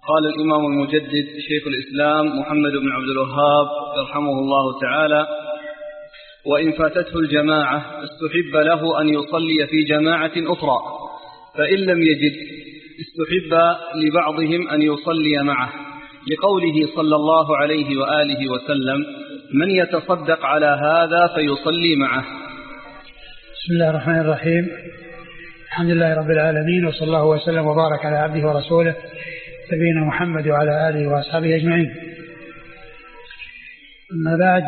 قال الإمام المجدد شيخ الإسلام محمد بن عبد الوهاب يرحمه الله تعالى: وإن فاتته الجماعة استحب له أن يصلي في جماعة أخرى، فإن لم يجد استحب لبعضهم أن يصلي معه، لقوله صلى الله عليه وآله وسلم: من يتصدق على هذا فيصلي معه. بسم الله الرحمن الرحيم. الحمد لله رب العالمين، وصلى الله وسلم وبارك على عبده ورسوله نبينا محمد وعلى آله وأصحابه أجمعين. أما بعد،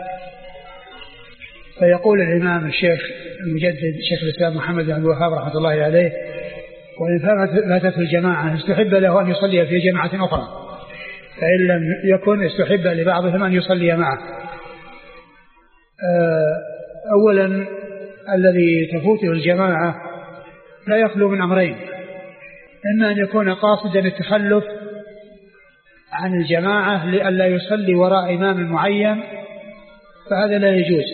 فيقول الإمام الشيخ المجدد شيخ الإسلام محمد بن عبد الوهاب رحمة الله عليه: وإن فاتته الجماعة استحب له أن يصلي في جماعة أخرى، فإن لم يكن استحب لبعضهم أن يصلي معه. أولا، الذي تفوته الجماعة لا يخلو من أمرين: إما أن يكون قاصدا التخلف عن الجماعة لئلا يصلي وراء إمام معين، فهذا لا يجوز،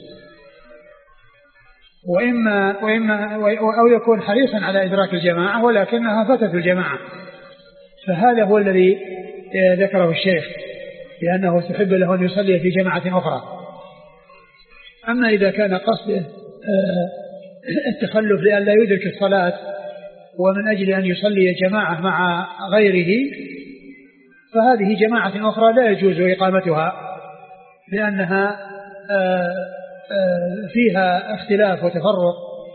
أو يكون حريصا على إدراك الجماعة ولكنها فاتت الجماعة، فهذا هو الذي ذكره الشيخ لأنه تحب له أن يصلي في جماعة أخرى. أما إذا كان قصده التخلف لئلا يدرك الصلاة ومن أجل أن يصلي جماعة مع غيره، فهذه جماعة أخرى لا يجوز إقامتها، لأنها فيها اختلاف وتفرق.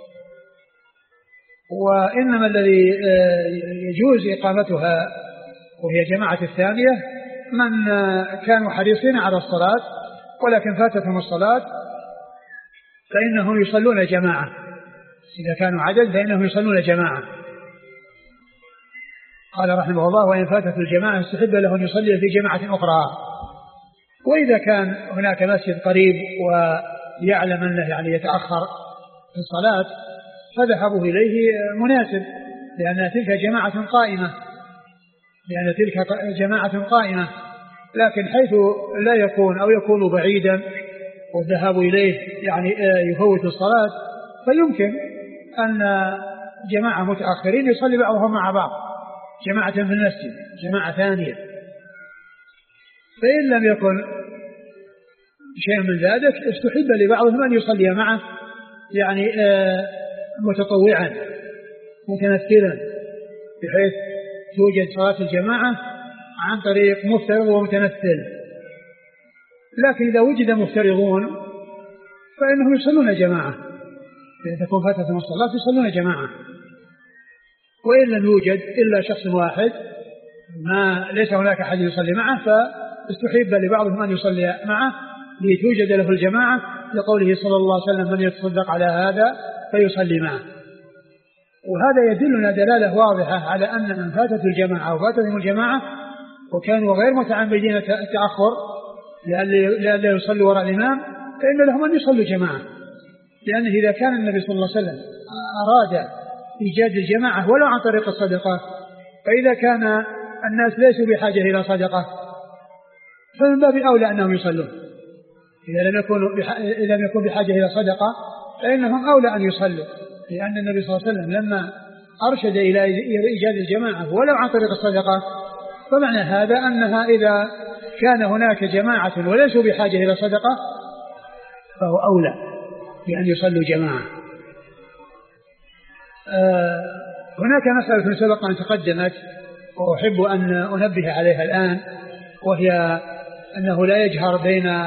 وإنما الذي يجوز إقامتها وهي جماعة الثانية من كانوا حريصين على الصلاة ولكن فاتتهم الصلاة، فإنهم يصلون جماعة. إذا كانوا عدد فإنهم يصلون جماعة. قال رحمه الله: وإن فاتت الجماعة استحب له أن يصلي في جماعة أخرى. وإذا كان هناك مسجد قريب ويعلم أنه يعني يتأخر في الصلاة فذهبوا إليه مناسب، لأن تلك جماعة قائمة. لكن حيث لا يكون أو يكون بعيدا والذهاب إليه يعني يفوت الصلاة، فيمكن أن جماعة متأخرين يصلي بعضهم مع بعض، جماعة في المسجد، جماعة ثانية. فإن لم يكن شيء من ذلك استحب لبعضهم أن يصلي معه، يعني متطوعا متنفلا، بحيث توجد صلاة الجماعة عن طريق مفترض ومتنفل. لكن إذا وجد مفترضون فإنهم يصلون جماعة، إذا تكون فاتتهم الصلاة يصلون جماعة. وإن لم يوجد إلا شخص واحد ليس هناك أحد يصلي معه، فاستحب لبعضهم أن يصلي معه لتوجد له الجماعة، لقوله صلى الله عليه وسلم: من يتصدق على هذا فيصلي معه. وهذا يدلنا دلالة واضحة على أن من فاتت الجماعة أو فاتتهم الجماعة وكانوا غير متعمدين التأخر لألا يصلوا وراء الإمام، فإن لهم أن يصلوا جماعة. لأنه إذا كان النبي صلى الله عليه وسلم أراد إيجاد الجماعة ولو عن طريق الصدقة، فإذا كان الناس ليسوا بحاجة إلى صدقة فمن باب أولى أنهم يصلون. إذا لم يكن بحاجة إلى صدقة فإنهم أولى أن يصلوا، لأن النبي صلى الله عليه وسلم لما أرشد إلى إيجاد الجماعة ولو عن طريق الصدقة، فمعنى هذا أنها إذا كان هناك جماعة وليسوا بحاجة إلى صدقة فهو أولى بأن يصلوا جماعة. هناك مسألة سبق أن تقدمت وأحب أن أنبه عليها الآن، وهي أنه لا يجهر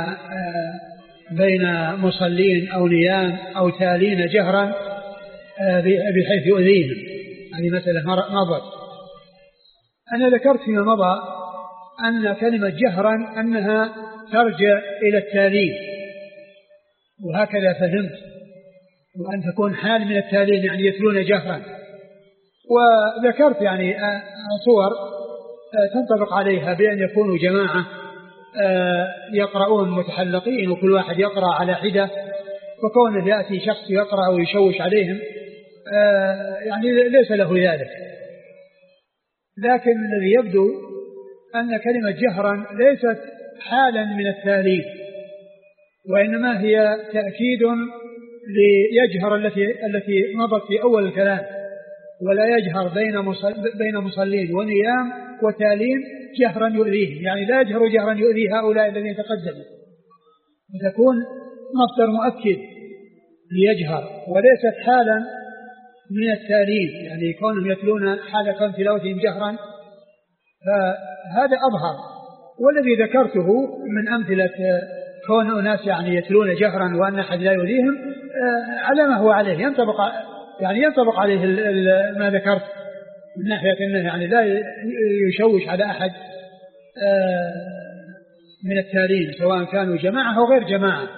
بين مصلين أو نيام أو تالين جهرا بحيث يؤذيهم. هذه مسألة مضت. أنا ذكرت فيما مضى أن كلمة جهرا أنها ترجع إلى التالين، وهكذا فهمت، وأن تكون حال من التالين يعني يتلون جهرا. وذكرت يعني صور تنطبق عليها بأن يكونوا جماعة يقرؤون متحلقين وكل واحد يقرأ على حدة، وكونه يأتي شخص يقرأ ويشوش عليهم يعني ليس له ذلك. لكن الذي يبدو أن كلمة جهرا ليست حالا من التالين، وإنما هي تأكيد ليجهر التي مضت في أول الكلام، ولا يجهر بين مصلين ونيام وتالين جهرا يؤذيهم، يعني لا يجهر جهرا يؤذي هؤلاء الذين تقدموا، وتكون مصدر مؤكد ليجهر، وليست حالا من التالين، يعني كونهم يتلون حالة تلاوتهم جهرا، فهذا أظهر. والذي ذكرته من أمثلة كون أناس يعني يتلون جهرا وأن أحد لا يؤذيهم على ما هو عليه، ينطبق عليه ما ذكرت من ناحية أنه يعني لا يشوش على أحد من التالين سواء كانوا جماعة أو غير جماعة.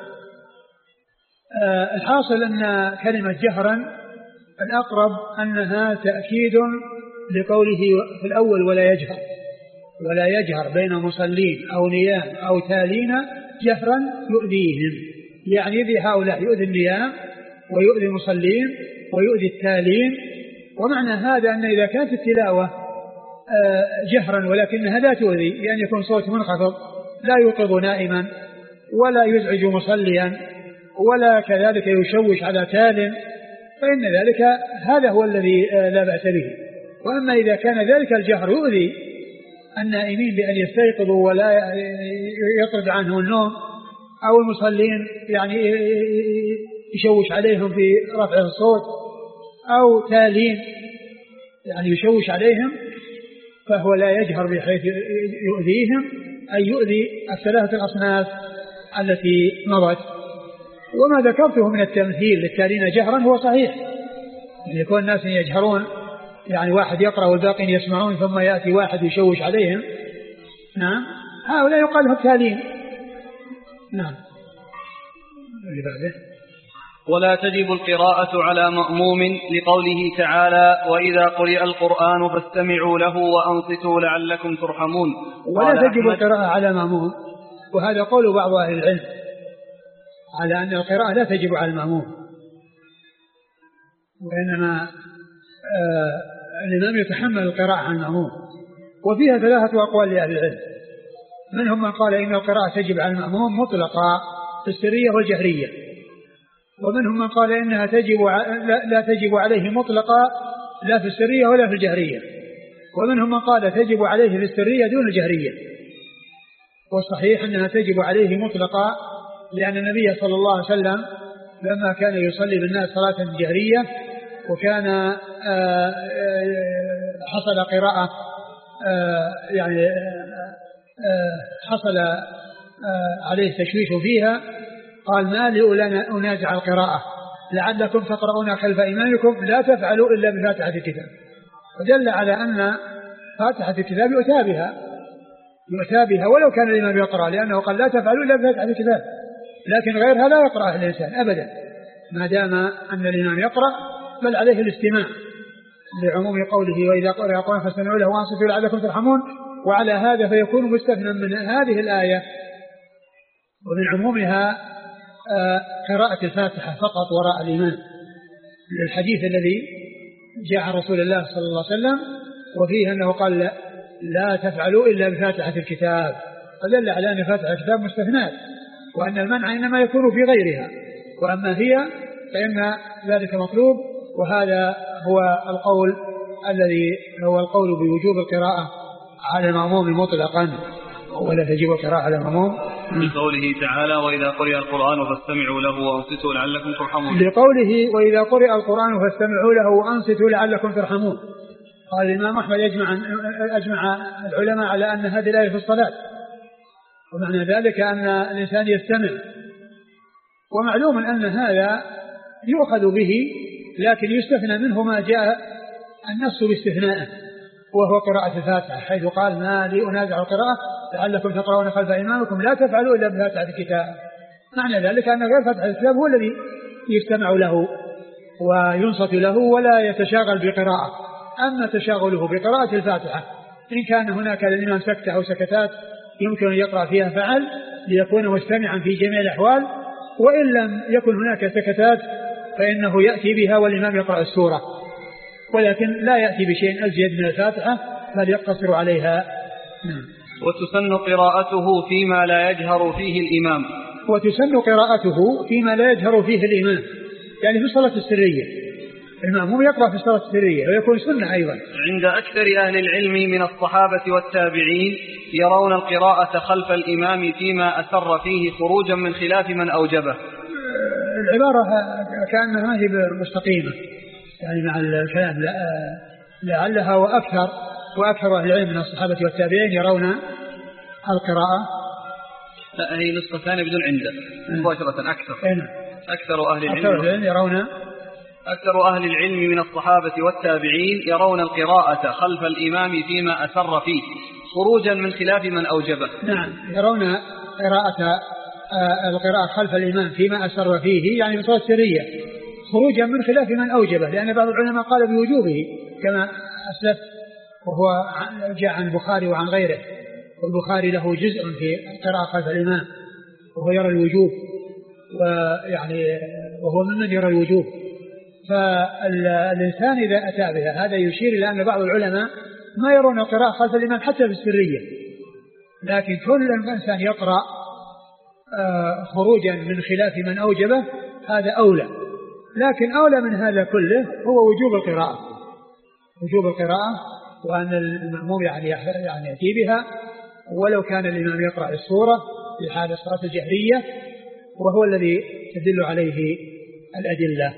الحاصل أن كلمة جهرا الأقرب أنها تأكيد لقوله في الأول ولا يجهر بين مصلين أو نيام أو تالين جهرا يؤذيهم، يعني يؤذي هؤلاء، يؤذي النيام ويؤذي المصلين ويؤذي التالين. ومعنى هذا أن إذا كانت التلاوة جهرا ولكنها لا تؤذي، لأن يعني يكون صوت منخفض لا يوقظ نائما ولا يزعج مصليا ولا كذلك يشوش على تال، فإن ذلك هذا هو الذي لا بأس به. وأما إذا كان ذلك الجهر يؤذي النائمين بأن يستيقظوا ولا يطرد عنهم النوم، أو المصلين يعني يشوش عليهم في رفع الصوت، أو تالين يعني يشوش عليهم، فهو لا يجهر بحيث يؤذيهم، أي يؤذي الثلاثة الأصناف التي مضت. وما ذكرته من التمثيل للتالين جهرا هو صحيح، يعني يكون الناس يجهرون، يعني واحد يقرأ والباقين يسمعون ثم يأتي واحد يشوش عليهم، نعم، هؤلاء يقال لهم تالين. نعم. اللي بعده: ولا تجب القراءة على مأموم لقوله تعالى: وإذا قرئ القرآن فاستمعوا له وأنصتوا لعلكم ترحمون. ولا تجب القراءة على مأموم، وهذا قول بعض أهل العلم على أن القراءة لا تجب على المأموم، وإنما الإمام يتحمل القراءة عن المأموم. وفيها ثلاثة أقوال لأهل العلم، منهم من قال إن القراءة تجب على المأموم مطلقا في السرية والجهرية، ومنهم من قال إنها لا تجب عليه مطلقا لا في السرية ولا في الجهرية، ومنهم من قال تجب عليه في السرية دون الجهرية. والصحيح أنها تجب عليه مطلقا، لأن النبي صلى الله عليه وسلم لما كان يصلي بالناس صلاة جهرية وكان حصل قراءة يعني حصل عليه تشويش فيها، قال: ما لي أنازع القراءة لعلكم تقرؤون خلف إمامكم لا تفعلوا إلا بفاتحة الكتاب. ودل على أن فاتحة الكتاب يؤتى بها ولو كان الإمام يقرأ، لأنه قال: لا تفعلوا إلا بفاتحة الكتاب، لكن غيرها لا يقرأ الإنسان أبدا ما دام أن الإمام يقرأ، بل عليه الاستماع لعموم قوله: وإذا قرئ القرآن فاستمعوا له وأنصتوا لعلكم ترحمون. وعلى هذا فيكون مستثنى من هذه الآية ومن عمومها قراءة الفاتحة فقط وراء الإمام، للحديث الذي جاء عن رسول الله صلى الله عليه وسلم وفيه أنه قال: لا تفعلوا إلا بفاتحة الكتاب، فدل على أن فاتحة الكتاب مستثنات، وأن المنع إنما يكون في غيرها، وأما هي فإن ذلك مطلوب. وهذا هو القول الذي هو القول بوجوب القراءة على المأموم مطلقا، ولا تجب القراءة على المأموم لقوله تعالى: وإذا قرئ القرآن فاستمعوا له وأنصتوا لعلكم ترحمون. لقوله: وإذا قرئ القرآن فاستمعوا له وأنصتوا لعلكم ترحمون. قال الإمام أحمد: أجمع العلماء على أن هذه الآية في الصلاة، ومعنى ذلك أن الإنسان يستمع، ومعلوم أن هذا يؤخذ به، لكن يستثنى منه ما جاء النص باستثناءه، وهو قراءة الفاتحة، حيث قال: ما لي أنازع القراءة لعلكم تقرؤون خلف إمامكم لا تفعلوا إلا بفاتحة الكتاب. معنى ذلك أن غير فاتحة الكتاب هو الذي يستمع له وينصت له ولا يتشاغل بقراءة. أما تشاغله بقراءة الفاتحة إن كان هناك للإمام سكتة أو سكتات يمكن أن يقرأ فيها فعل ليكون مستمعا في جميع الأحوال، وإن لم يكن هناك سكتات فإنه يأتي بها والإمام يقرأ السورة، ولكن لا يأتي بشيء أزيد من الفاتحة بل يقتصر عليها. وتسن قراءته فيما لا يجهر فيه الإمام. وتسن قراءته فيما لا يجهر فيه الإمام، يعني في الصلاة السرية، المأموم يقرأ في الصلاة السرية ويكون سنة أيضا. عند أكثر أهل العلم من الصحابة والتابعين يرون القراءة خلف الإمام فيما أسر فيه خروجا من خلاف من أوجبه. العبارة كأنها هي مستقيمة يعني مع الكلام، لعلها وأكثر أهل العلم من الصحابة والتابعين يرون القراءة. لا هي نسخة ثانية بدون عنده مباشرة. أكثر أهل العلم من الصحابة والتابعين يرون القراءة خلف الإمام فيما أسر فيه خروجا من خلاف من أوجبه. نعم، يرون القراءة خلف الإمام فيما أسر فيه يعني من صلاة سرية خروجا من خلاف من أوجبه، لأن بعض العلماء قال بوجوبه كما أسلف، وهو جاء عن البخاري وعن غيره، والبخاري له جزء في القراءة خلف الإمام وهو يرى الوجوب، وهو ممن يرى الوجوب. فالإنسان إذا أتى بها هذا يشير إلى أن بعض العلماء ما يرون القراءة خلف الإمام حتى في السرية، لكن كل إنسان يقرأ خروجا من خلاف من أوجبه هذا أولى. لكن أولى من هذا كله هو وجوب القراءة وأن المأموم يعني يأتي بها ولو كان الإمام يقرأ السورة في حال الصلاة الجهرية، وهو الذي تدل عليه الأدلة.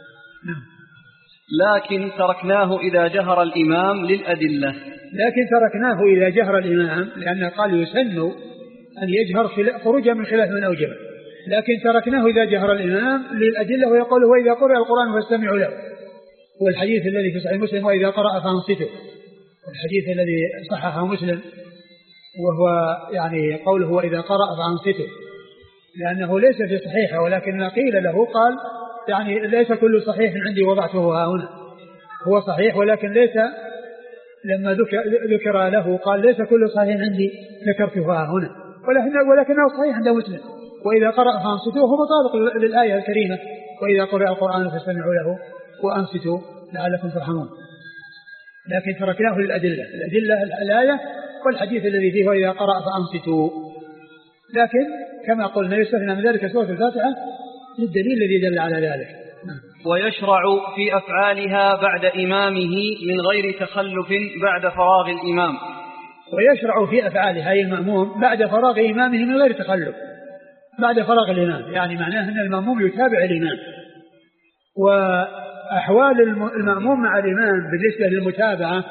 لكن تركناه إذا جهر الإمام للأدلة. لأنه قال يسن أن يجهر خروجا من خلاف من أوجبه، لكن تركناه إذا جهر الإمام للأدلة، ويقول وإذا قرأ القرآن فاستمعوا له، والحديث الذي في صحيح مسلم وإذا قرأ فانصتوا، الحديث الذي صححه مسلم، وهو يعني قوله وإذا قرأ فانصتوا، لأنه ليس في صحيحه، ولكن قيل له قال يعني ليس كل صحيح عندي وضعته ها هنا، هو صحيح ولكن ليس، لما ذكر له قال ليس كل صحيح عندي ذكرته ها هنا، ولكنه صحيح عند مسلم وإذا قرأ فانصتوا، هو مطابق للآية الكريمة وإذا قرأ القرآن فاستمعوا له وأنصتوا لعلكم ترحمون. لكن تركناه للأدلة، الآية والحديث الذي فيه وإذا قرأ فأنصتوا، لكن كما قلنا يستثنى من ذلك سورة الفاتحة للدليل الذي دل على ذلك. ويشرع في أفعالها بعد إمامه من غير تخلف بعد فراغ الإمام. ويشرع في أفعالها أي المأموم بعد فراغ إمامه من غير تخلف، بعد فراغ الإمام، يعني معناه أن المأموم يتابع الإمام. وأحوال المأموم مع الإمام بالنسبة للمتابعة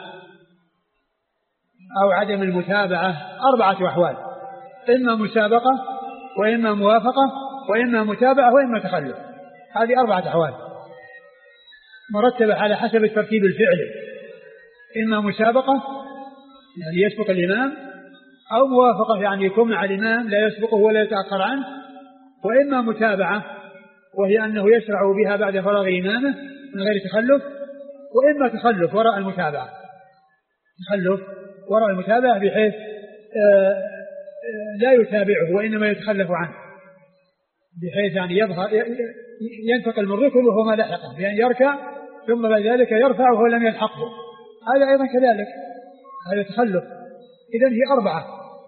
أو عدم المتابعة 4 أحوال: إما مسابقة، وإما موافقة، وإما متابعة، وإما تخلف. هذه 4 أحوال مرتبة على حسب الترتيب الفعلي: إما مسابقة يعني يسبق الإمام، أو موافقة يعني يكون مع الإمام لا يسبقه ولا يتأخر عنه، وإما متابعة وهي أنه يشرع بها بعد فراغ إمامه من غير تخلف، وإما تخلف وراء المتابعة، بحيث لا يتابعه وإنما يتخلف عنه، بحيث يعني ينتقل من ركبه وهو ما لحقه، بأن يركع ثم بعد ذلك يرفع وهو لم يلحقه، هذا أيضا كذلك، هذا تخلف. إذن هي 4: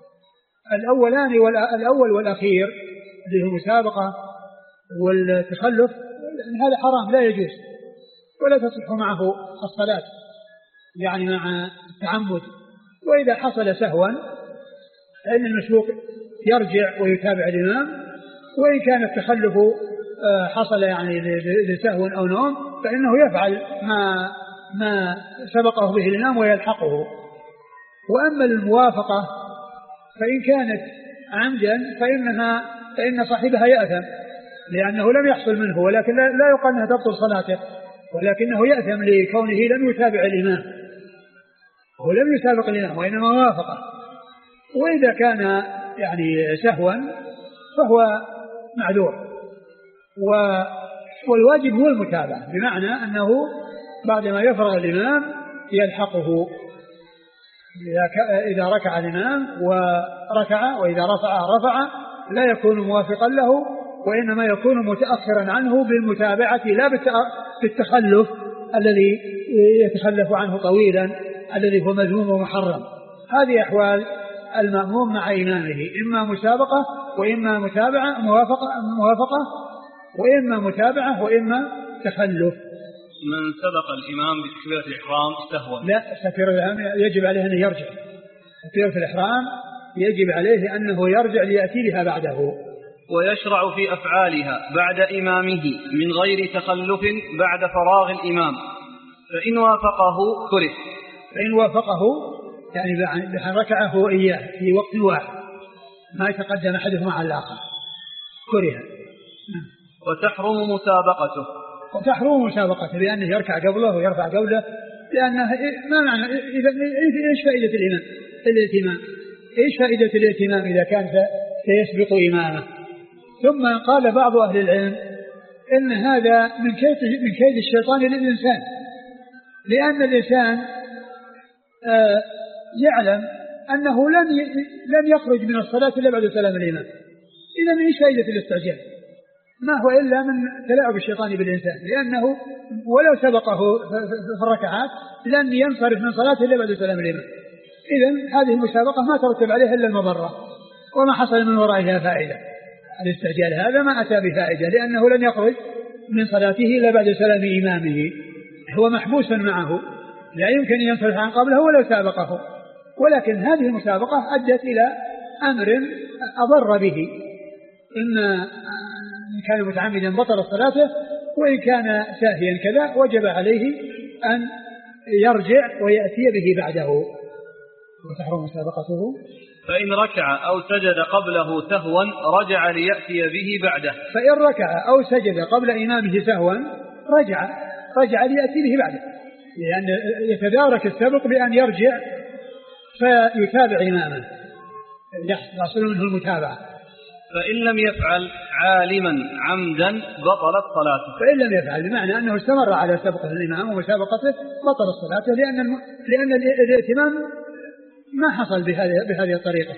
الأول والأخير اللي هو المسابقة والتخلف، هذا حرام لا يجوز، ولا تصح معه الصلاة يعني مع التعمد. وإذا حصل سهوا فإن المسبوق يرجع ويتابع الإمام، وإن كان التخلف حصل يعني لسهو أو نوم فإنه يفعل ما سبقه به الإمام ويلحقه. وأما الموافقة فإن كانت عمدا فإن صاحبها يأثم، لأنه لم يحصل منه، ولكن لا يقال أنها تبطل صلاته، ولكنه يأثم لكونه لم يتابع الإمام، هو لم يسابق الإمام وإنما وافقه. وإذا كان يعني سهوا فهو معذور. والواجب هو المتابعة، بمعنى أنه بعدما يفرغ الإمام يلحقه، إذا ركع الإمام وركع، وإذا رفع لا يكون موافقا له، وإنما يكون متأخرا عنه بالمتابعة لا بالتخلف الذي يتخلف عنه طويلا الذي هو مذموم ومحرم. هذه أحوال المأموم مع إمامه: إما مسابقة، وإما موافقة، وإما متابعة، وإما تخلف. من سبق الإمام بتكبيرة الإحرام سهوا. لا، تكبيرة الإحرام يجب عليه أن يرجع. تكبيرة الإحرام يجب عليه أنه يرجع ليأتي بها بعده. ويشرع في أفعالها بعد إمامه من غير تخلف بعد فراغ الإمام، فإن وافقه كره. فإن وافقه يعني بأن ركعه إياه في وقت واحد ما يتقدم أحدهما على الآخر كره. وتحرم مسابقته. وتحرم مسابقته بأنه يركع قبله ويرفع قبله، لأنه ما معنى إيش فائدة الائتمام؟ إيش فائدة الائتمام إذا كان سيسبق إمامه؟ ثم قال بعض أهل العلم إن هذا من كيد الشيطان للإنسان، لأن الإنسان يعلم أنه لن يخرج من الصلاة إلا بعد سلام الإمام. إذن إيش فائدة الاستعجال؟ ما هو إلا من تلاعب الشيطان بالإنسان، لأنه ولو سبقه في الركعات لن ينصرف من صلاته إلا بعد سلام الإمام. إذن هذه المسابقة ما ترتب عليها إلا المضرة، وما حصل من ورائها فائدة. الاستعجال هذا ما أتى بفائدة، لأنه لن يخرج من صلاته إلا بعد سلام إمامه، هو محبوس معه لا يمكن أن ينصرف عن قبله ولو سابقه. ولكن هذه المسابقة أدت إلى أمر أضر به، إن كان متعمدا بطل صلاته، وإن كان ساهيا كذا وجب عليه أن يرجع ويأتي به بعده. وتحرم مسابقته. فإن ركع أو سجد قبله سهوا رجع ليأتي به بعده. فإن ركع أو سجد قبل إمامه سهوا رجع ليأتي به بعده، لأن يتدارك السبق بأن يرجع فيتابع إمامه يحصل منه المتابعة. فإن لم يفعل عالما عمدا بطلت صلاته. فإن لم يفعل بمعنى أنه استمر على سبقه الإمام ومسابقته بطلت صلاته، لأن الائتمام ما حصل بهذه الطريقة.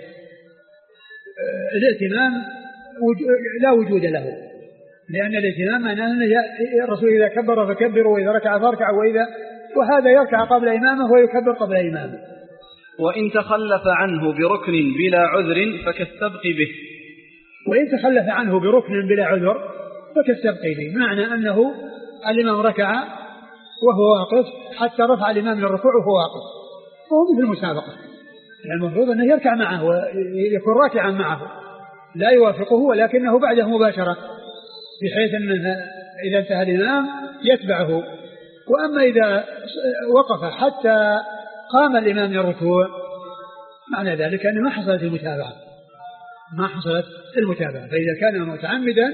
الائتمام لا وجود له، لأن الائتمام معناه أن الرسول إذا كبر فكبروا وإذا ركع فاركعوا وهذا يركع قبل إمامه ويكبر قبل إمامه. وإن تخلف عنه بركن بلا عذر فكالسبق به. وإن تخلف عنه بركن بلا عذر فكالسبق به، معنى أنه الإمام ركع وهو واقف حتى رفع الإمام من الركوع وهو واقف، وهو مثل المسابقة. يعني المفروض أنه يركع معه ويكون راكعا معه لا يوافقه، ولكنه بعده مباشرة، بحيث أنه إذا انتهى الإمام يتبعه. وأما إذا وقف حتى قام الإمام من الركوع معنى ذلك أنه ما حصلت المتابعة. فإذا كان متعمدا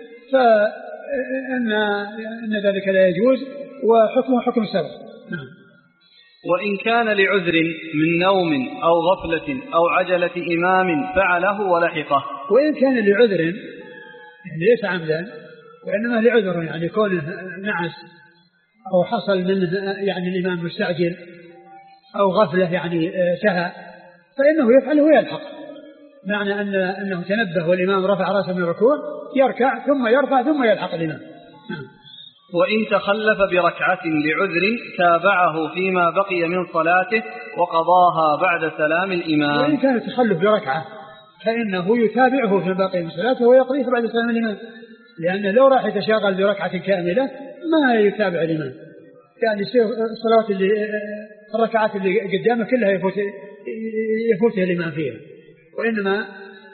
فإن ذلك لا يجوز، وحكمه حكم السبب. نعم. وإن كان لعذر من نوم أو غفلة أو عجلة إمام فعله ولحقه. وإن كان لعذر يعني ليس عمدا وإنما لعذر، يعني كونه نعس أو حصل منه يعني الإمام مستعجل أو غفلة يعني سهى، فإنه يفعله ويلحق، معنى أنه تنبه والإمام رفع رأسه من الركوع يركع ثم يرفع ثم يلحق الإمام. وإن تخلف بركعة لعذر تابعه فيما بقي من صلاته وقضاها بعد سلام الإمام. وإن كان تخلف بركعة فإنه يتابعه فيما بقي من صلاته ويقضيه بعد سلام الإمام، لأنه لو راح يتشاغل بركعة كاملة ما يتابع الإمام، يعني الصلاة الركعات اللي قدامه كلها يفوتها الإمام فيها، وإنما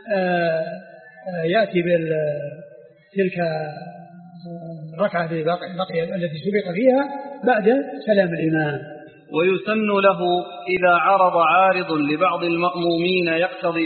يأتي بتلك الركعة التي سبق فيها بعد سلام الإمام. ويسن له إذا عرض عارض لبعض المأمومين يقتضي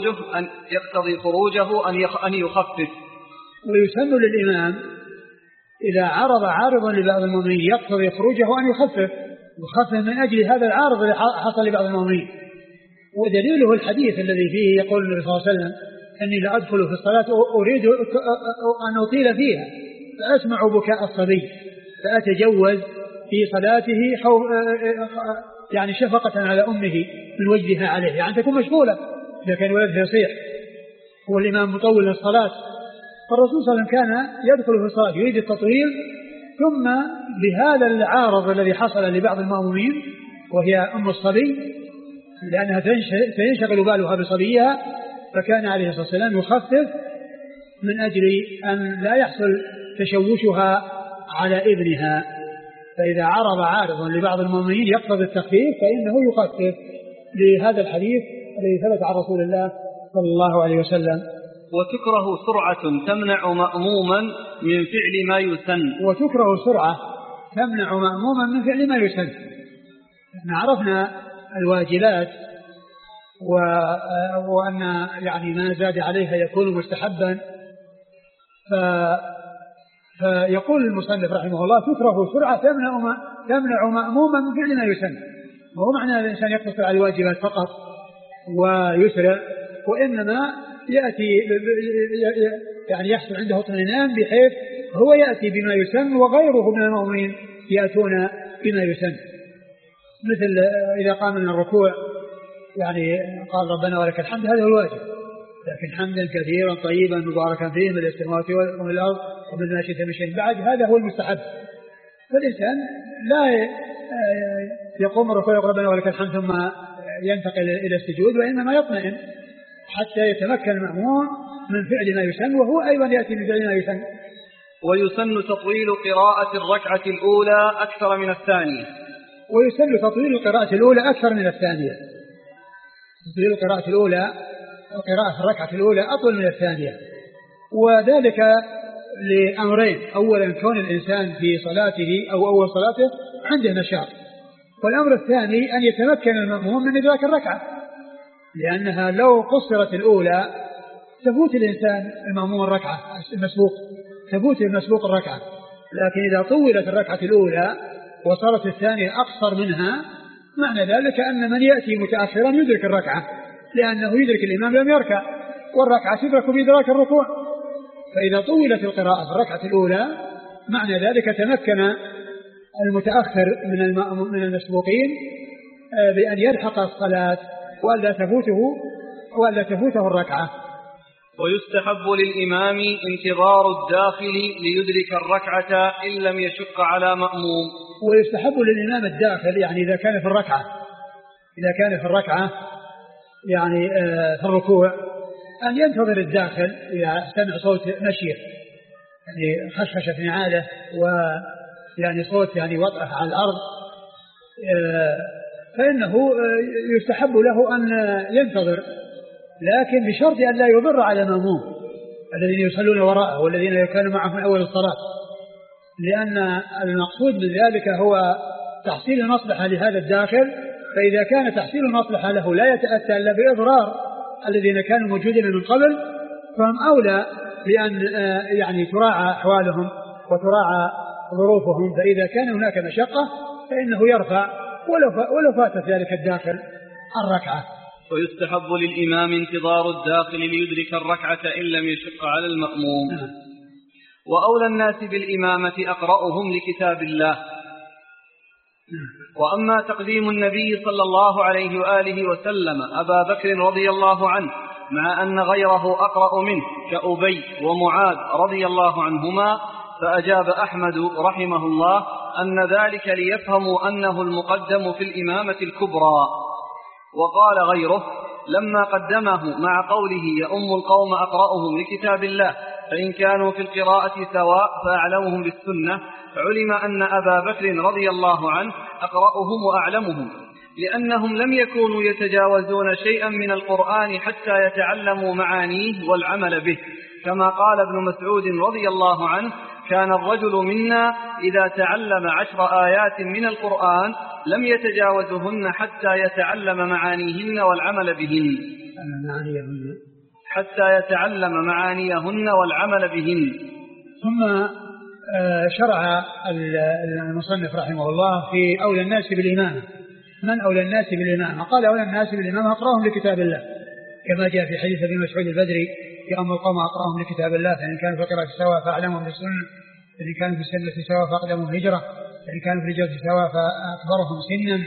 خروجه أن يخفف. ويسن للإمام إذا عرض عارض لبعض المؤمنين يقتضي خروجه أن يخفف من أجل هذا العارض الذي حصل لبعض المؤمنين. ودليله الحديث الذي فيه يقول النبي صلى الله عليه وسلم أني لا أدخل في الصلاة أريد أن أطيل فيها فأسمع بكاء الصبي فأتجوز في صلاته يعني شفقة على أمه من وجدها عليه، يعني تكون مشغولة إذا كان ولدها يصيح والإمام مطول للصلاة. فالرسول صلى الله عليه وسلم كان يدخل في الصلاة يريد التطويل، ثم بهذا العارض الذي حصل لبعض المأمومين وهي أم الصبي لأنها سينشغل بالها بصبيها، فكان عليه الصلاة والسلام يخفف من أجل أن لا يحصل تشوشها على ابنها. فإذا عرض عارض لبعض المؤمنين يقتضي التخفيف فإنه يخفف لهذا الحديث الذي ثبت عن رسول الله صلى الله عليه وسلم. وتكره سرعة تمنع مأموما من فعل ما يسن. وتكره سرعة تمنع مأموما من فعل ما يسن. عرفنا الواجبات وأن يعني ما زاد عليها يكون مستحبا. فيقول المصنف رحمه الله تكره سرعة تمنع مأموما من فعل ما يسن. وهو معنى الإنسان يقتصر على الواجبات فقط ويسرع، وإنما يأتي يعني يحصل عنده اطمئنان بحيث هو يأتي بما يسن وغيره من المؤمنين يأتون بما يسن. مثل إذا قام من الركوع يعني قال ربنا ولك الحمد، هذا هو الواجب، لكن حمدا كثيرا طيبا مباركا فيه من السماوات والأرض ومن ما شئت من شيء بعد، هذا هو المستحب. فالإنسان لا يقوم الركوع يقول ربنا ولك الحمد ثم ينتقل إلى السجود، وإنما يطمئن حتى يتمكن المأموم من فعل ما يسن وهو أيضا يأتي بفعل ما يسن. ويسن تطويل قراءة الركعة الأولى أكثر من الثانية. ويسن تطويل القراءة الأولى أكثر من الثانية. تطويل القراءة الأولى قراءة الركعة الأولى أطول من الثانية، وذلك لأمرين: أولا كون الإنسان في صلاته أو أول صلاته عنده نشاط، والأمر الثاني أن يتمكن المأموم من إدراك الركعة، لأنها لو قصرت الأولى تفوت الإنسان المأموم الركعة المسبوق، تفوت المسبوق الركعة. لكن إذا طولت الركعة الأولى وصارت الثانية أقصر منها معنى ذلك أن من يأتي متأخرا يدرك الركعة، لأنه يدرك الإمام لم يركع، والركعة تدرك بإدراك الركوع. فإذا طولت القراءة في الركعة الأولى معنى ذلك تمكن المتأخر من المسبوقين بأن يلحق الصلاة وألا تفوته الركعة. ويستحب للإمام انتظار الداخل ليدرك الركعة إن لم يشق على مأموم. ويستحب للإمام الداخل يعني إذا كان في الركعة يعني في الركوع أن ينتظر الداخل إذا سمع صوت مشيه يعني خشخشة نعاله ويعني صوت يعني وطأه على الأرض، فإنه يستحب له أن ينتظر، لكن بشرط أن لا يضر على مأموم الذين يصلون وراءه والذين كانوا معه من أول الصلاة، لأن المقصود من ذلك هو تحصيل المصلحة لهذا الداخل. فإذا كان تحصيل المصلحة له لا يتأتى إلا بإضرار الذين كانوا موجودين من قبل فهم أولى بأن يعني تراعى أحوالهم وتراعى ظروفهم. فإذا كان هناك مشقة فإنه يرفع ولو فاتت ذلك الداخل الركعة. ويستحب للإمام انتظار الداخل ليدرك الركعة إن لم يشق على المأموم. وأولى الناس بالإمامة أقرأهم لكتاب الله. وأما تقديم النبي صلى الله عليه وآله وسلم أبا بكر رضي الله عنه مع أن غيره أقرأ منه كأبي ومعاذ رضي الله عنهما، فأجاب أحمد رحمه الله أن ذلك ليفهموا أنه المقدم في الإمامة الكبرى. وقال غيره لما قدمه مع قوله يؤم القوم أقرأهم لكتاب الله فإن كانوا في القراءة سواء فأعلمهم بالسنة، علم أن أبا بكر رضي الله عنه أقرأهم وأعلمهم، لأنهم لم يكونوا يتجاوزون شيئا من القرآن حتى يتعلموا معانيه والعمل به، كما قال ابن مسعود رضي الله عنه كان الرجل منا إذا تعلم 10 آيات من القرآن لم يتجاوزهن حتى يتعلم معانيهن والعمل بهن. ثم شرع المصنف رحمه الله في أولى الناس بالإمامة. من أولى الناس بالإمامة؟ قال أولى الناس بالإمامة أقرأهم لكتاب الله، كما جاء في حديث ابن مسعود البدري يؤم القوم أقرأهم لكتاب الله فإن كانوا في القراءة سواء فأعلمهم بالسنة، فإن كانوا في السنة سواء فأقدمهم هجرة، فإن كانوا في الهجرة سواء فأكبرهم سنا.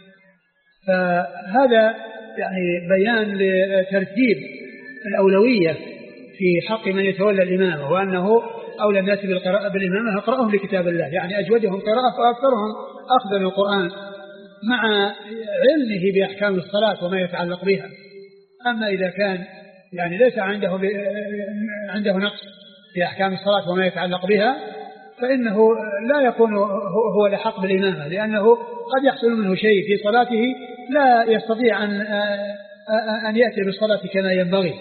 فهذا يعني بيان لترتيب الأولوية في حق من يتولى الإمامة، وأنه أولى الناس بالإمامة أقرأهم لكتاب الله، يعني أجودهم قراءة وأكثرهم أخذا للقرآن مع علمه بأحكام الصلاة وما يتعلق بها. أما إذا كان يعني ليس عنده نقص في أحكام الصلاة وما يتعلق بها فإنه لا يكون هو الأحق بالإمامة، لأنه قد يحصل منه شيء في صلاته لا يستطيع أن يأتي بالصلاة كما ينبغي.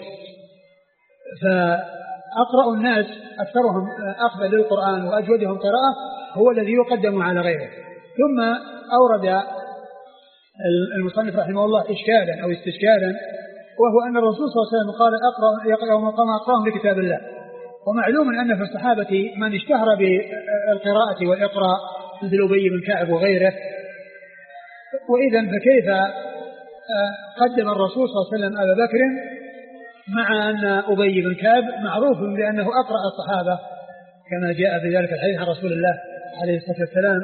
فأقرأ الناس أكثرهم أخذا للقرآن وأجودهم قراءة هو الذي يقدم على غيره. ثم أورد المصنف رحمه الله إشكالا أو استشكالا، وهو أن الرسول صلى الله عليه وسلم قال يقرأ مقام أقراهم لكتاب الله. ومعلوم أن في الصحابة من اشتهر بالقراءة والإقراء مثل أبي بن كعب وغيره، وإذا فكيف قدم الرسول صلى الله عليه وسلم أبا بكر مع أن أبي بن كعب معروف بأنه أقرأ الصحابة كما جاء في ذلك الحديث عن رسول الله عليه الصلاة والسلام؟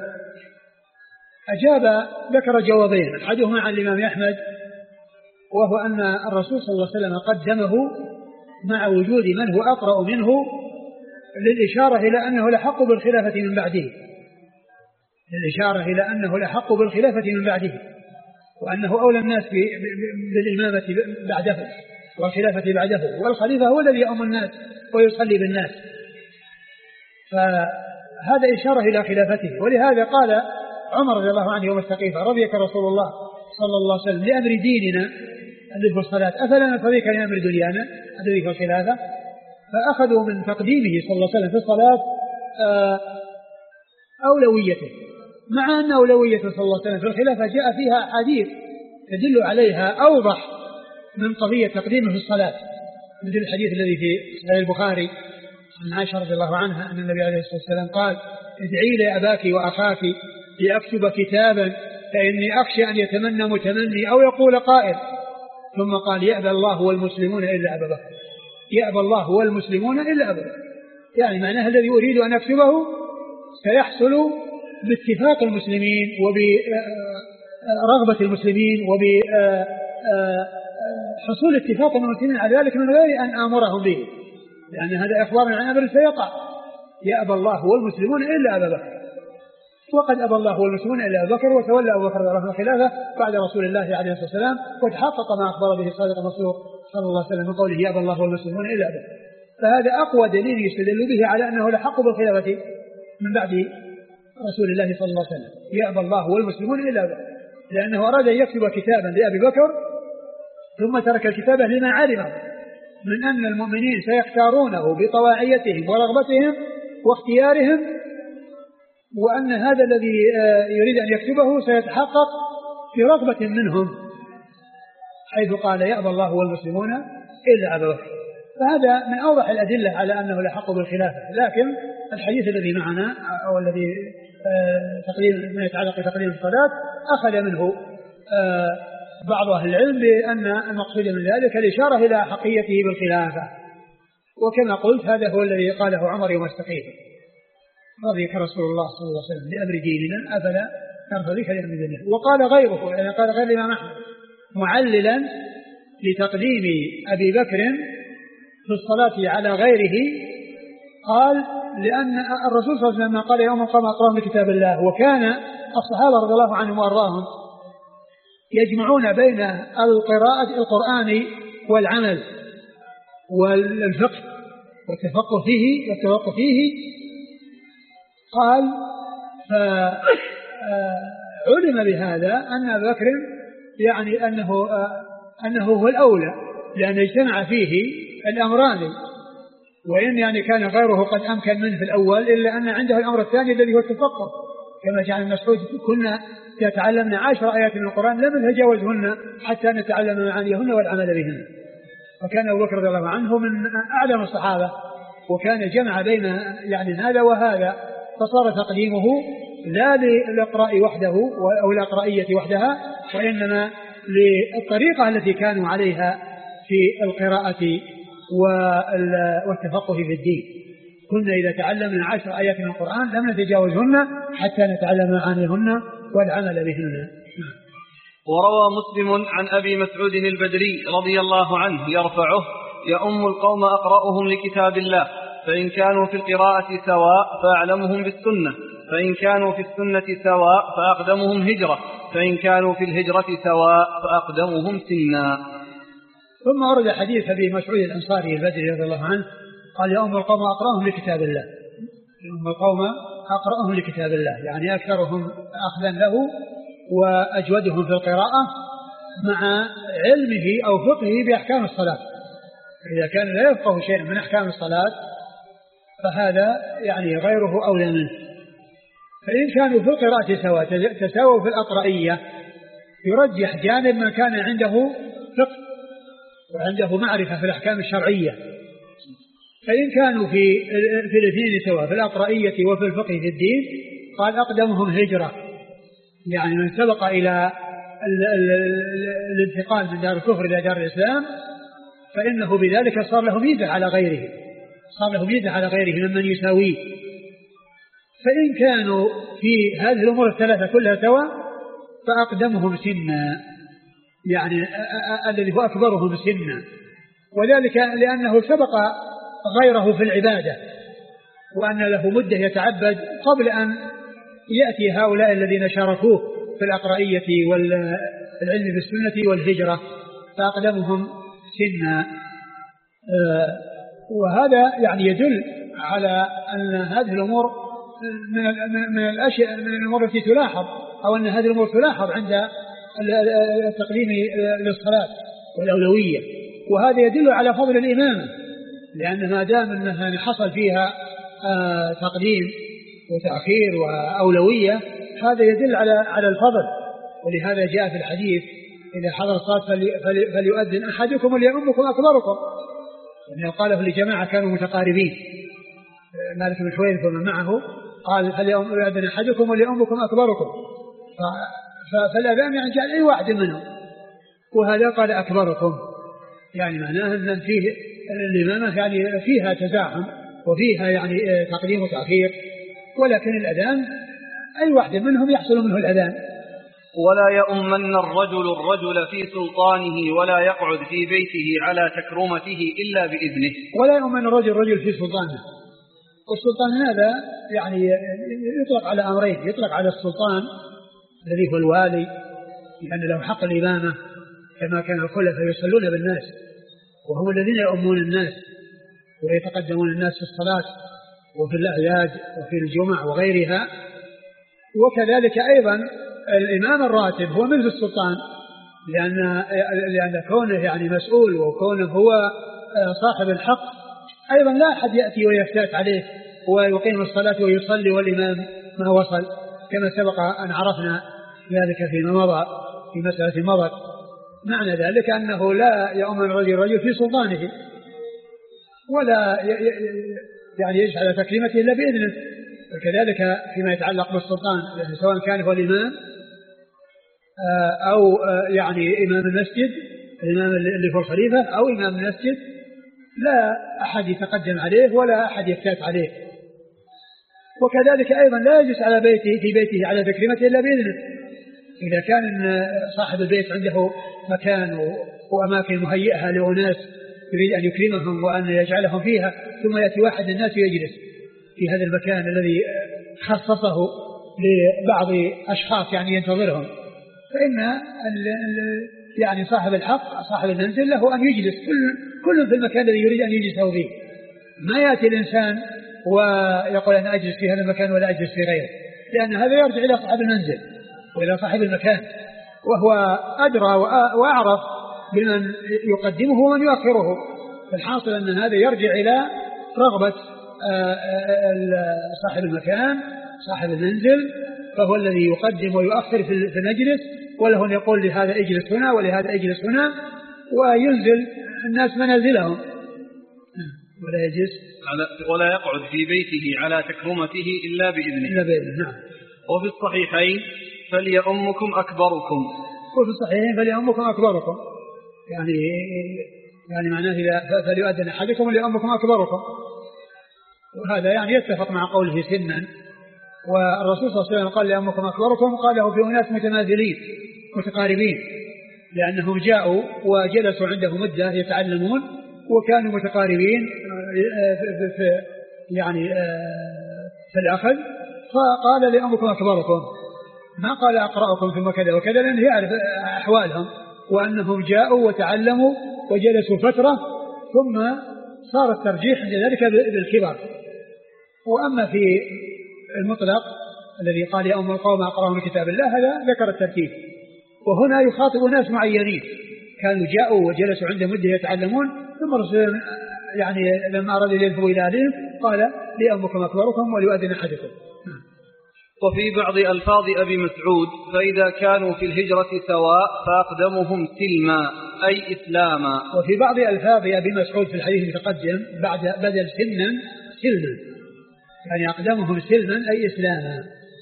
أجاب ذكر جوابين، أحدهما عن الإمام أحمد، وهو أن الرسول صلى الله عليه وسلم قدمه مع وجود من هو أقرأ منه للإشارة إلى أنه لحق بالخلافة من بعده، للإشارة إلى أنه لحق بالخلافة من بعده، وأنه أولى الناس بالإمامة بعده والخلافة بعده، والخليفة هو الذي يؤم الناس ويصلي بالناس، فهذا إشارة إلى خلافته. ولهذا قال عمر رضي الله عنه يوم السقيفة: رضيك رسول الله صلى الله عليه وسلم لأمر ديننا الذي في الصلاة أفلا نرضيك لأمر دنيانا الذي في الخلافة. فأخذوا من تقديمه صلى الله عليه وسلم في الصلاة أولويته، مع أن أولويته صلى الله عليه وسلم في الخلافة جاء فيها حديث تدل عليها أوضح من قضية تقديمه في الصلاة، مثل الحديث الذي في صحيح البخاري عن عائشة رضي الله عنها أن النبي عليه الصلاة والسلام قال: ادعي لي أباك وأخاك لأكتب كتابا فإني أخشى أن يتمنى متمني أو يقول قائل. ثم قال: يأبى الله والمسلمون إلا أبا بكر. يأبى الله والمسلمون إلا أبا بكر، يعني معناها الذي أريد أن أكتبه سيحصل باتفاق المسلمين وبرغبة المسلمين وبحصول اتفاق المسلمين على ذلك من غير أن آمرهم به، لأن هذا إخبار عن أمر سيقع. يأبى الله والمسلمون إلا أبا بكر، وقد أبى الله والمسلمون إلا أبا بكر، وتولى أبو بكر رضي الله عنه الخلافة بعد رسول الله عليه الصلاة والسلام، وتحقق ما أخبر به الصادق المصدوق صلى الله عليه وسلم من قوله: يأبى الله والمسلمون إلا أبا بكر. فهذا أقوى دليل يستدل به على أنه لحق بالخلافة من بعد رسول الله صلى الله عليه وسلم. يأبى الله والمسلمون إلا أبا بكر، لأنه أراد أن يكتب كتابا لأبي بكر ثم ترك الكتابة لما علمه من أن المؤمنين سيختارونه بطواعيتهم ورغبتهم واختيارهم، وأن هذا الذي يريد أن يكتبه سيتحقق برغبة منهم، حيث قال: يأبى الله والمسلمون إلا أبا بكر. فهذا من أوضح الأدلة على أنه لحق بالخلافة. لكن الحديث الذي معنا أو الذي ما يتعلق بتقديم الصلاة أخذ منه بعض أهل العلم بأن المقصود من ذلك الإشارة إلى حقيته بالخلافة، وكما قلت هذا هو الذي قاله عمر يوم السقيفة: رضيك رسول الله صلى الله عليه وسلم لأمر ديننا أفلا نرضيك لأمر ديننا. وقال غيره، يعني قال غير الإمام أحمد معللا لتقديم أبي بكر في الصلاة على غيره، قال: لأن الرسول صلى الله عليه وسلم قال: يوم قام أقراهم لكتاب الله. وكان الصحابة رضي الله عنهم وأرضاهم يجمعون بين القرآن والعمل والفقه والتفقه فيه. قال: فعلم بهذا أن أبا بكر يعني أنه هو الأولى، لأن اجتمع فيه الأمران، وإن يعني كان غيره قد أمكن منه في الأول، إلا أن عنده الأمر الثاني الذي هو التفقه، كما جاء عن مسعود: كنا يتعلمنا 10 آيات من القرآن لم نتجاوزهن حتى نتعلم معانيهن والعمل بهن. وكان أبو بكر رضي الله عنه من أعلم الصحابة، وكان جمع بين يعني هذا وهذا، فصار تقديمه لا للإقراء وحده أو الإقرائية وحدها، وإنما للطريقة التي كانوا عليها في القراءة والتفقه في الدين. كنا إذا تعلمنا 10 آيات من القرآن لم نتجاوزهن حتى نتعلم معانيهن والعمل بهن. وروى مسلم عن أبي مسعود البدري رضي الله عنه يرفعه: يؤم القوم أقرأهم لكتاب الله، فإن كانوا في القراءة سواء فأعلمهم بالسنة، فإن كانوا في السنة سواء فأقدمهم هجرة، فإن كانوا في الهجرة سواء فأقدمهم سنا. ثم ورد حديث أبي مسعود الأنصاري البدري رضي الله عنه قال: يؤم القوم أقرأهم لكتاب الله، هم القوم أقرأهم لكتاب الله، يعني أكثرهم أخذا له وأجودهم في القراءة مع علمه أو فقهه بأحكام الصلاة. إذا كان لا يفقه شيء من أحكام الصلاة فهذا يعني غيره أولى منه. فإن كانوا في القراءة سواء تساووا في الأقرائية يرجح جانب من كان عنده فقه وعنده معرفة في الأحكام الشرعية. فإن كانوا في الاثنين سواء في الأقرائية وفي الفقه في الدين قال أقدمهم هجرة، يعني من سبق إلى الانتقال من دار الكفر إلى دار الإسلام فإنه بذلك صار له ميزة على غيره، صار له ميزة على غيره ممن يساويه. فإن كانوا في هذه الأمور الثلاثة كلها سواء فأقدمهم سنا، يعني الذي هو أكبرهم سنا، وذلك لأنه سبق غيره في العبادة وأن له مدة يتعبد قبل أن يأتي هؤلاء الذين شاركوه في الأقرائية والعلم بالسنة والهجرة، فأقدمهم سنا. وهذا يعني يدل على أن هذه الأمور من الأشياء من الأمور التي تلاحظ، أو أن هذه الأمور تلاحظ عند التقديم للصلاة والأولوية. وهذا يدل على فضل الإمامة، لأن ما دام أنها حصل فيها تقديم وتأخير وأولوية هذا يدل على الفضل. ولهذا جاء في الحديث إذا حضر الصلاة فليؤذن أحدكم وليؤمكم أكبركم، يعني قاله لجماعة كانوا متقاربين مالك بن حويرث ومن معه، قال فليؤذن أحدكم وليؤمكم أكبركم، فالأذان يعني جعل أي واحد منهم، وهذا قال أكبركم، يعني معناه أن فيه الإمامة يعني فيها تزاحم وفيها يعني تقديم وتأخير، ولكن الأذان أي واحد منهم يحصل منه الأذان. ولا يؤمن الرجل في سلطانه ولا يقعد في بيته على تكرمته إلا بإذنه. ولا يؤمن الرجل في سلطانه. والسلطان هذا يعني يطلق على أمرين، يطلق على السلطان الذي هو الوالي لأن له حق الإمامة كما كان الخلفاء يصلون بالناس وهم الذين يؤمون الناس ويتقدمون الناس في الصلاة وفي الأعياد وفي الجمع وغيرها. وكذلك أيضا الإمام الراتب هو مثل السلطان، لأن كونه يعني مسؤول وكونه هو صاحب الحق أيضا لا أحد يأتي ويفتات عليه ويقيم الصلاة ويصلي والإمام ما وصل، كما سبق أن عرفنا ذلك فيما مضى في مسألة مضت. معنى ذلك أنه لا يؤمن الرجل في سلطانه ولا يعني يجب على تكريمته إلا بإذنه. وكذلك فيما يتعلق بالسلطان سواء كان هو الإمام أو يعني إمام المسجد، الإمام اللي هو الخليفة أو إمام المسجد، لا أحد يتقدم عليه ولا أحد يفتات عليه. وكذلك أيضا لا يجلس على في بيته على تكريمته إلا بإذنه. إذا كان صاحب البيت عنده مكان وأماكن مهيئة لأناس يريد أن يكرمهم وأن يجعلهم فيها، ثم يأتي واحد الناس يجلس في هذا المكان الذي خصصه لبعض أشخاص يعني ينتظرهم، فإن يعني صاحب الحق صاحب المنزل له أن يجلس كل في المكان الذي يريد أن يجلسه فيه. ما يأتي الإنسان ويقول أنا أجلس في هذا المكان ولا أجلس في غيره، لأن هذا يرجع إلى صاحب المنزل وإلى صاحب المكان، وهو أدرى وأعرف بمن يقدمه ومن يؤخره. فالحاصل أن هذا يرجع إلى رغبة صاحب المكان صاحب المنزل، فهو الذي يقدم ويؤخر في المجلس، وله أن يقول لهذا اجلس هنا ولهذا اجلس هنا، وينزل الناس منازلهم ولا يقعد في بيته على تكرمته إلا بإذنه. نعم. وفي الصحيحين فليؤمكم أكبركم. وفي الصحيحين فليؤمكم أكبركم، يعني معناه فليؤذن أحدكم وليؤمكم أكبركم، وهذا يعني يتفق مع قوله سنا. والرسول صلى الله عليه وسلم قال لأمكم أكبركم، قاله في أناس متماثلين متقاربين، لأنهم جاءوا وجلسوا عنده مدة يتعلمون وكانوا متقاربين في الأخذ، فقال لأمكم أكبركم، ما قال أقرأكم ثم كذا وكذا، لأنه يعرف أحوالهم وأنهم جاءوا وتعلموا وجلسوا فترة ثم صار الترجيح عند ذلك بالكبر. وأما في المطلق الذي قال يا أم القوم أقرأهم من كتاب الله هذا ذكر الترتيب. وهنا يخاطب ناس معينين كانوا جاءوا وجلسوا عنده مدة يتعلمون ثم رسول يعني لما أراد يذهبوا إلى أهلهم قال لأمكم أكبركم وليؤذن أحدكم. وفي بعض ألفاظ أبي مسعود فإذا كانوا في الهجرة سواء فأقدمهم سلما أي إسلاما. وفي بعض ألفاظ أبي مسعود في الحديث المتقدم بدل سلما يعني أقدمهم سلما أي إسلاما.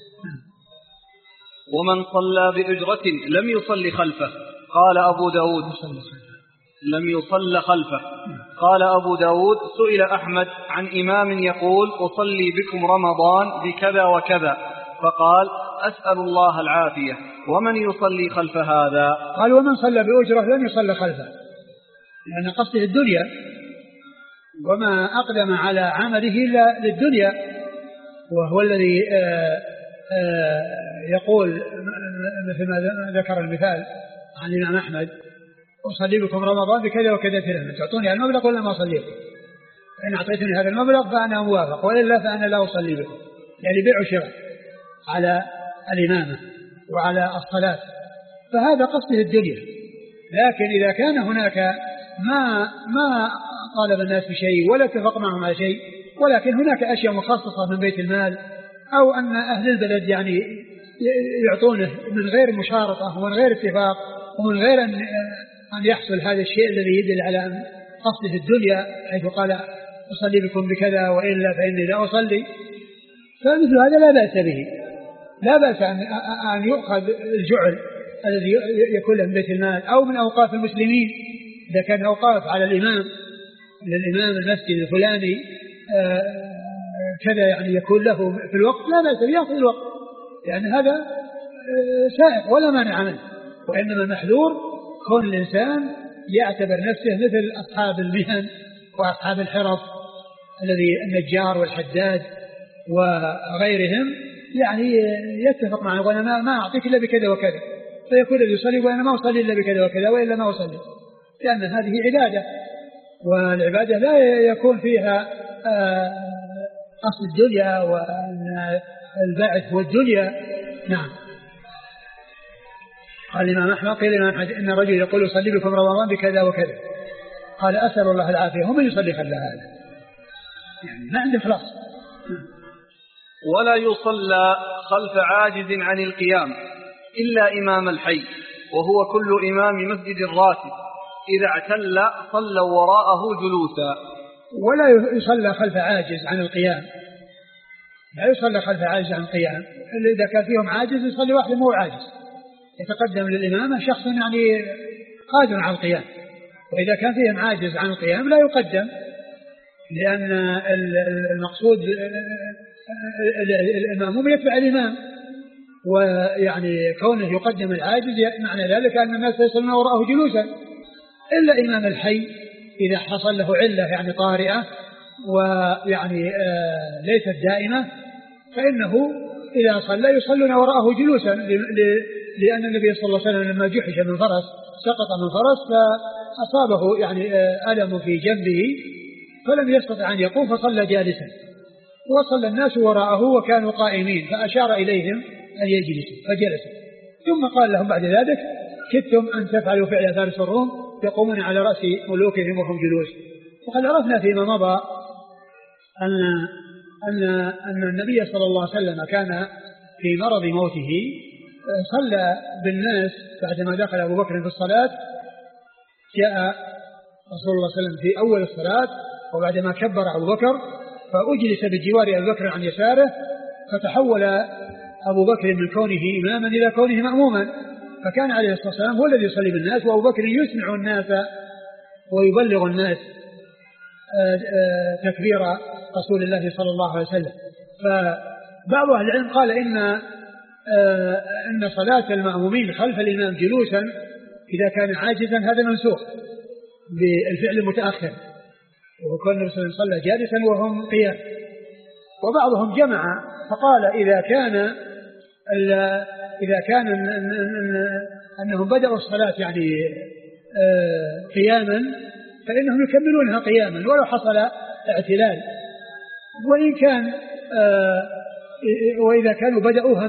ومن صلى بأجرة لم يصلي خلفه قال أبو داود لم يصلى خلفه. قال أبو داود سئل أحمد عن إمام يقول أصلي بكم رمضان بكذا وكذا فقال أسأل الله العافية ومن يصلي خلف هذا؟ قال ومن صلى بأجرة لم يصلى خلفه لأن قصده الدنيا وما أقدم على عمله إلا للدنيا. وهو الذي يقول مثل ما ذكر المثال عن الإمام أحمد أصلي بكم رمضان بكذا وكذا درهم تعطوني المبلغ ولا ما أصلي بكم فإن أعطيتني هذا المبلغ فأنا موافق وإلا فأنا لا أصلي بكم. يعني بيع وشراء على الإمامة وعلى الصلاة فهذا قصده الدنيا. لكن إذا كان هناك ما طالب الناس بشيء ولا اتفق معهم على شيء ولكن هناك أشياء مخصصة من بيت المال أو أن أهل البلد يعني يعطونه من غير مشارطة ومن غير اتفاق ومن غير أن يحصل هذا الشيء الذي يدل على قصده الدنيا حيث قال أصلي بكم بكذا وإلا فإني لا أصلي فمثل هذا لا بأس به. لا بأس أن يؤخذ الجعل الذي يكون من بيت المال أو من أوقاف المسلمين إذا كان أوقاف على الإمام المسجد الفلاني كذا يعني يكون له في الوقت لا بأس يأخذ الوقت يعني هذا سائق ولا مانع منه. وإنما المحذور كون الإنسان يعتبر نفسه مثل أصحاب المهن وأصحاب الحرف الذي النجار والحداد وغيرهم يعني يتفق معه وأنا ما أعطيك إلا بكذا وكذا فيكون الذي يصلي وأنا ما أصلي إلا بكذا وكذا وإلا ما أصلي لأن هذه عبادة والعبادة لا يكون فيها أصل الدنيا والبعث والدنيا. نعم. قال الإمام أحمد قيل الإمام أحمد إن الرجل يقول أصلي بكم رمضان بكذا وكذا قال أسأل الله العافية ومن يصلي خلف هذا يعني ما عنده خلاص. ولا يصلى خلف عاجز عن القيام إلا إمام الحي وهو كل إمام مسجد راتب إذا اعتل صلوا وراءه جلوسا. ولا يصلى خلف عاجز عن القيام لا يصلى خلف عاجز عن القيام إذا كان فيهم عاجز يصلي واحد مو عاجز يتقدم للإمامة شخص يعني قادر على القيام وإذا كان فيهم عاجز عن القيام لا يقدم لأن المقصود الإمام يتبع الإمام ويعني كونه يقدم العاجز معنى ذلك أن الناس يصلون وراءه جلوسا إلا إمام الحي إذا حصل له علة يعني طارئة ويعني ليست دائمة فإنه إذا صلى يصلون وراءه جلوسا لأن النبي صلى الله عليه وسلم لما جحش من فرس سقط من فرس فأصابه يعني ألم في جنبه فلم يستطع أن يقوم فصلى جالسا وصلى الناس وراءه وكانوا قائمين فأشار إليهم أن يجلسوا فجلسوا ثم قال لهم بعد ذلك كدتم أن تفعلوا فعل فارس الروم يقومون على رأس ملوكهم وهم جلوس. وقد عرفنا فيما مضى أن النبي صلى الله عليه وسلم كان في مرض موته صلى بالناس بعدما دخل أبو بكر في الصلاة جاء رسول الله صلى الله عليه وسلم في أول الصلاة وبعدما كبر أبو بكر فأجلس بجوار أبو بكر عن يساره فتحول أبو بكر من كونه إماما إلى كونه مأموما فكان عليه الصلاة والسلام هو الذي يصلي بالناس وأبو بكر يسمع الناس ويبلغ الناس تكبير رسول الله صلى الله عليه وسلم. فبعض أهل العلم قال إن صلاة المأمومين خلف الإمام جلوسا إذا كان عاجزا هذا منسوخ بالفعل المتأخر وكان النبي صلى الله عليه وسلم صلى جالسا وهم قيام. وبعضهم جمع فقال إذا كان أنهم بدأوا الصلاة يعني قياما فإنهم يكملونها قياما ولو حصل اعتلال وإن كان وإذا كانوا بدأوها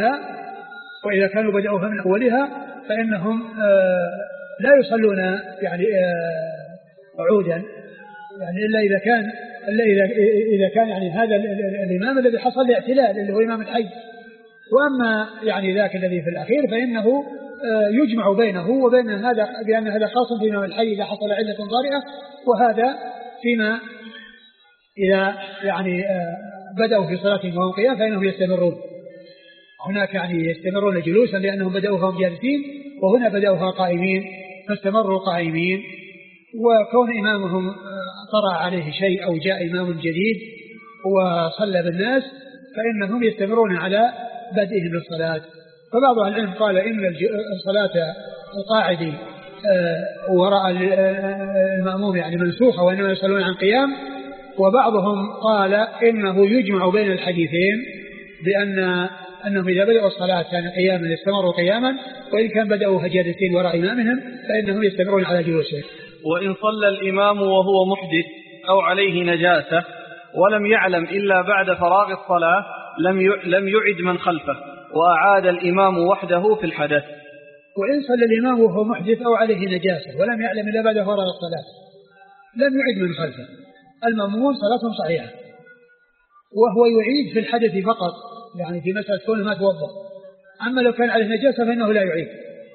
من أولها فإنهم لا يصلون يعني عودا، يعني إلا إذا كان يعني هذا الإمام الذي حصل الاعتلال اللي هو إمام الحي. وأما يعني ذاك الذي في الأخير فإنه يجمع بينه وبين هذا، بأن هذا خاص في إمام الحي إذا حصل علة طارئة، وهذا فيما إذا يعني بدأوا في صلاتهم وهم قيام فإنهم يستمرون. هناك يعني يستمرون جلوسا لأنهم بدأوها جالسين، وهنا بدأوها قائمين فاستمروا قائمين. وكون إمامهم طرأ عليه شيء أو جاء إمام جديد وصلى بالناس فإنهم يستمرون على بدئهم بالصلاة. فبعض العلم قال إن الصلاة القاعد وراء المأموم يعني منسوخة وإنما يصلون عن قيام. وبعضهم قال إنه يجمع بين الحديثين أنهم إذا بدأوا الصلاة كان قياما يستمروا قياما، وإن كان بدأوا جالسين وراء إمامهم فإنهم يستمرون على جلوسهم. وإن صلى الإمام وهو محدث أو عليه نجاسة ولم يعلم إلا بعد فراغ الصلاة لم يعد من خلفه، وأعاد الإمام وحده في الحدث. وإن صلى الإمام وهو محدث أو عليه نجاسة ولم يعلم إلا بعد فراغ الصلاة لم يعد من خلفه. المأمومون صلاتهم صحيحة، وهو يعيد في الحدث فقط، يعني في مسألة كونه ما توضأ. أما لو كان عليه نجاسة فإنه لا يعيد،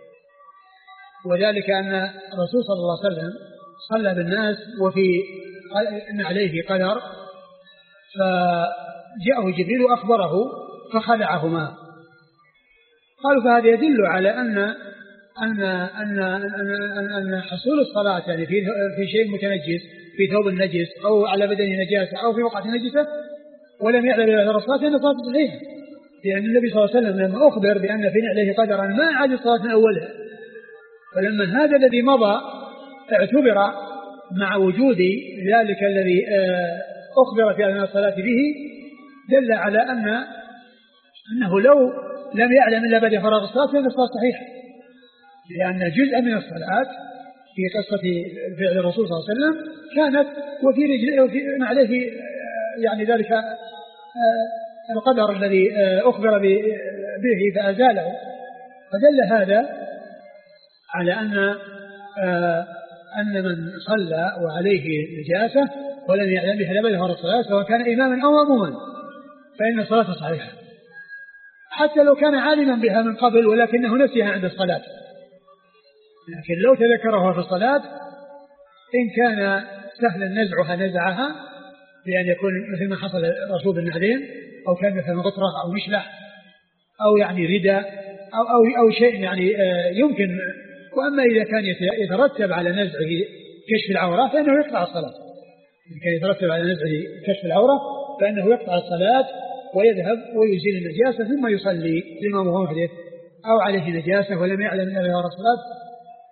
وذلك أن الرسول صلى الله عليه وسلم صلى بالناس وفي عليه قدر، فجاءه جبريل وأخبره فخلعهما. قالوا فهذا يدل على أن حصول الصلاة يعني في شيء متنجس، في ثوب النجس أو على بدن نجاسة أو في وقعة نجسة ولم يعلم إلى الصلاة أن الصلاة صحيحة، لأن النبي صلى الله عليه وسلم لما أخبر بأن في نعله قدرا ما أعاد الصلاة من أولها. فلما هذا الذي مضى اعتبر مع وجود ذلك الذي أخبر في أثناء الصلاة به، دل على أنه لو لم يعلم إلا بعد فراغ الصلاة فإن الصلاة صحيحة، لأن جزء من الصلاة في قصة فعل الرسول صلى الله عليه وسلم كانت وفي رجله عليه يعني ذلك القدر الذي أخبر به فأزاله. فدل هذا على أن من صلى وعليه نجاسة ولم يعلم بها بعد فراغ الصلاة سواء كان إماما أو مأموما فإن الصلاة صحيحة، حتى لو كان عالما بها من قبل ولكنه نسيها عند الصلاة. لكن لو تذكرها في الصلاة إن كان سهلا نزعها نزعها، بأن يكون مثل ما حصل رسول النعلين، أو كان مثل غطرة أو مشلح أو يعني رداء أو شيء يعني يمكن. وأما إذا كان يترتب على نزعه كشف العورة فإنه يقطع الصلاة. إن كان يترتب على نزعه كشف العورة فإنه يقطع الصلاة ويذهب ويزيل النجاسة ثم يصلي الإمام وهو محدث أو عليه نجاسة ولم يعلم إلا بعد الصلاة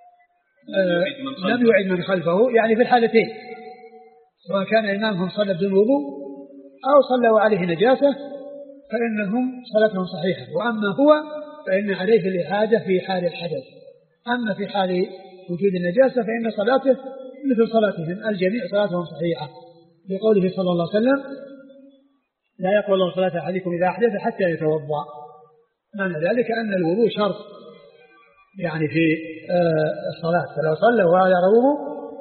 لم يعد من خلفه، يعني في الحالتين سواء كان إمامهم صلى بدون وضوء أو صلوا عليه نجاسة فإنهم صلاتهم صحيحة. وأما هو فإن عليه الإعادة في حال الحدث، أما في حال وجود النجاسة فإن صلاته مثل صلاتهم الجميع صلاتهم صحيحة، بقوله صلى الله عليه وسلم لا يقبل الله صلاة أحدكم إذا أحدث حتى يتوضأ. معنى ذلك أن الوضوء شرط يعني في الصلاة، فلو صلى وعلى وضوء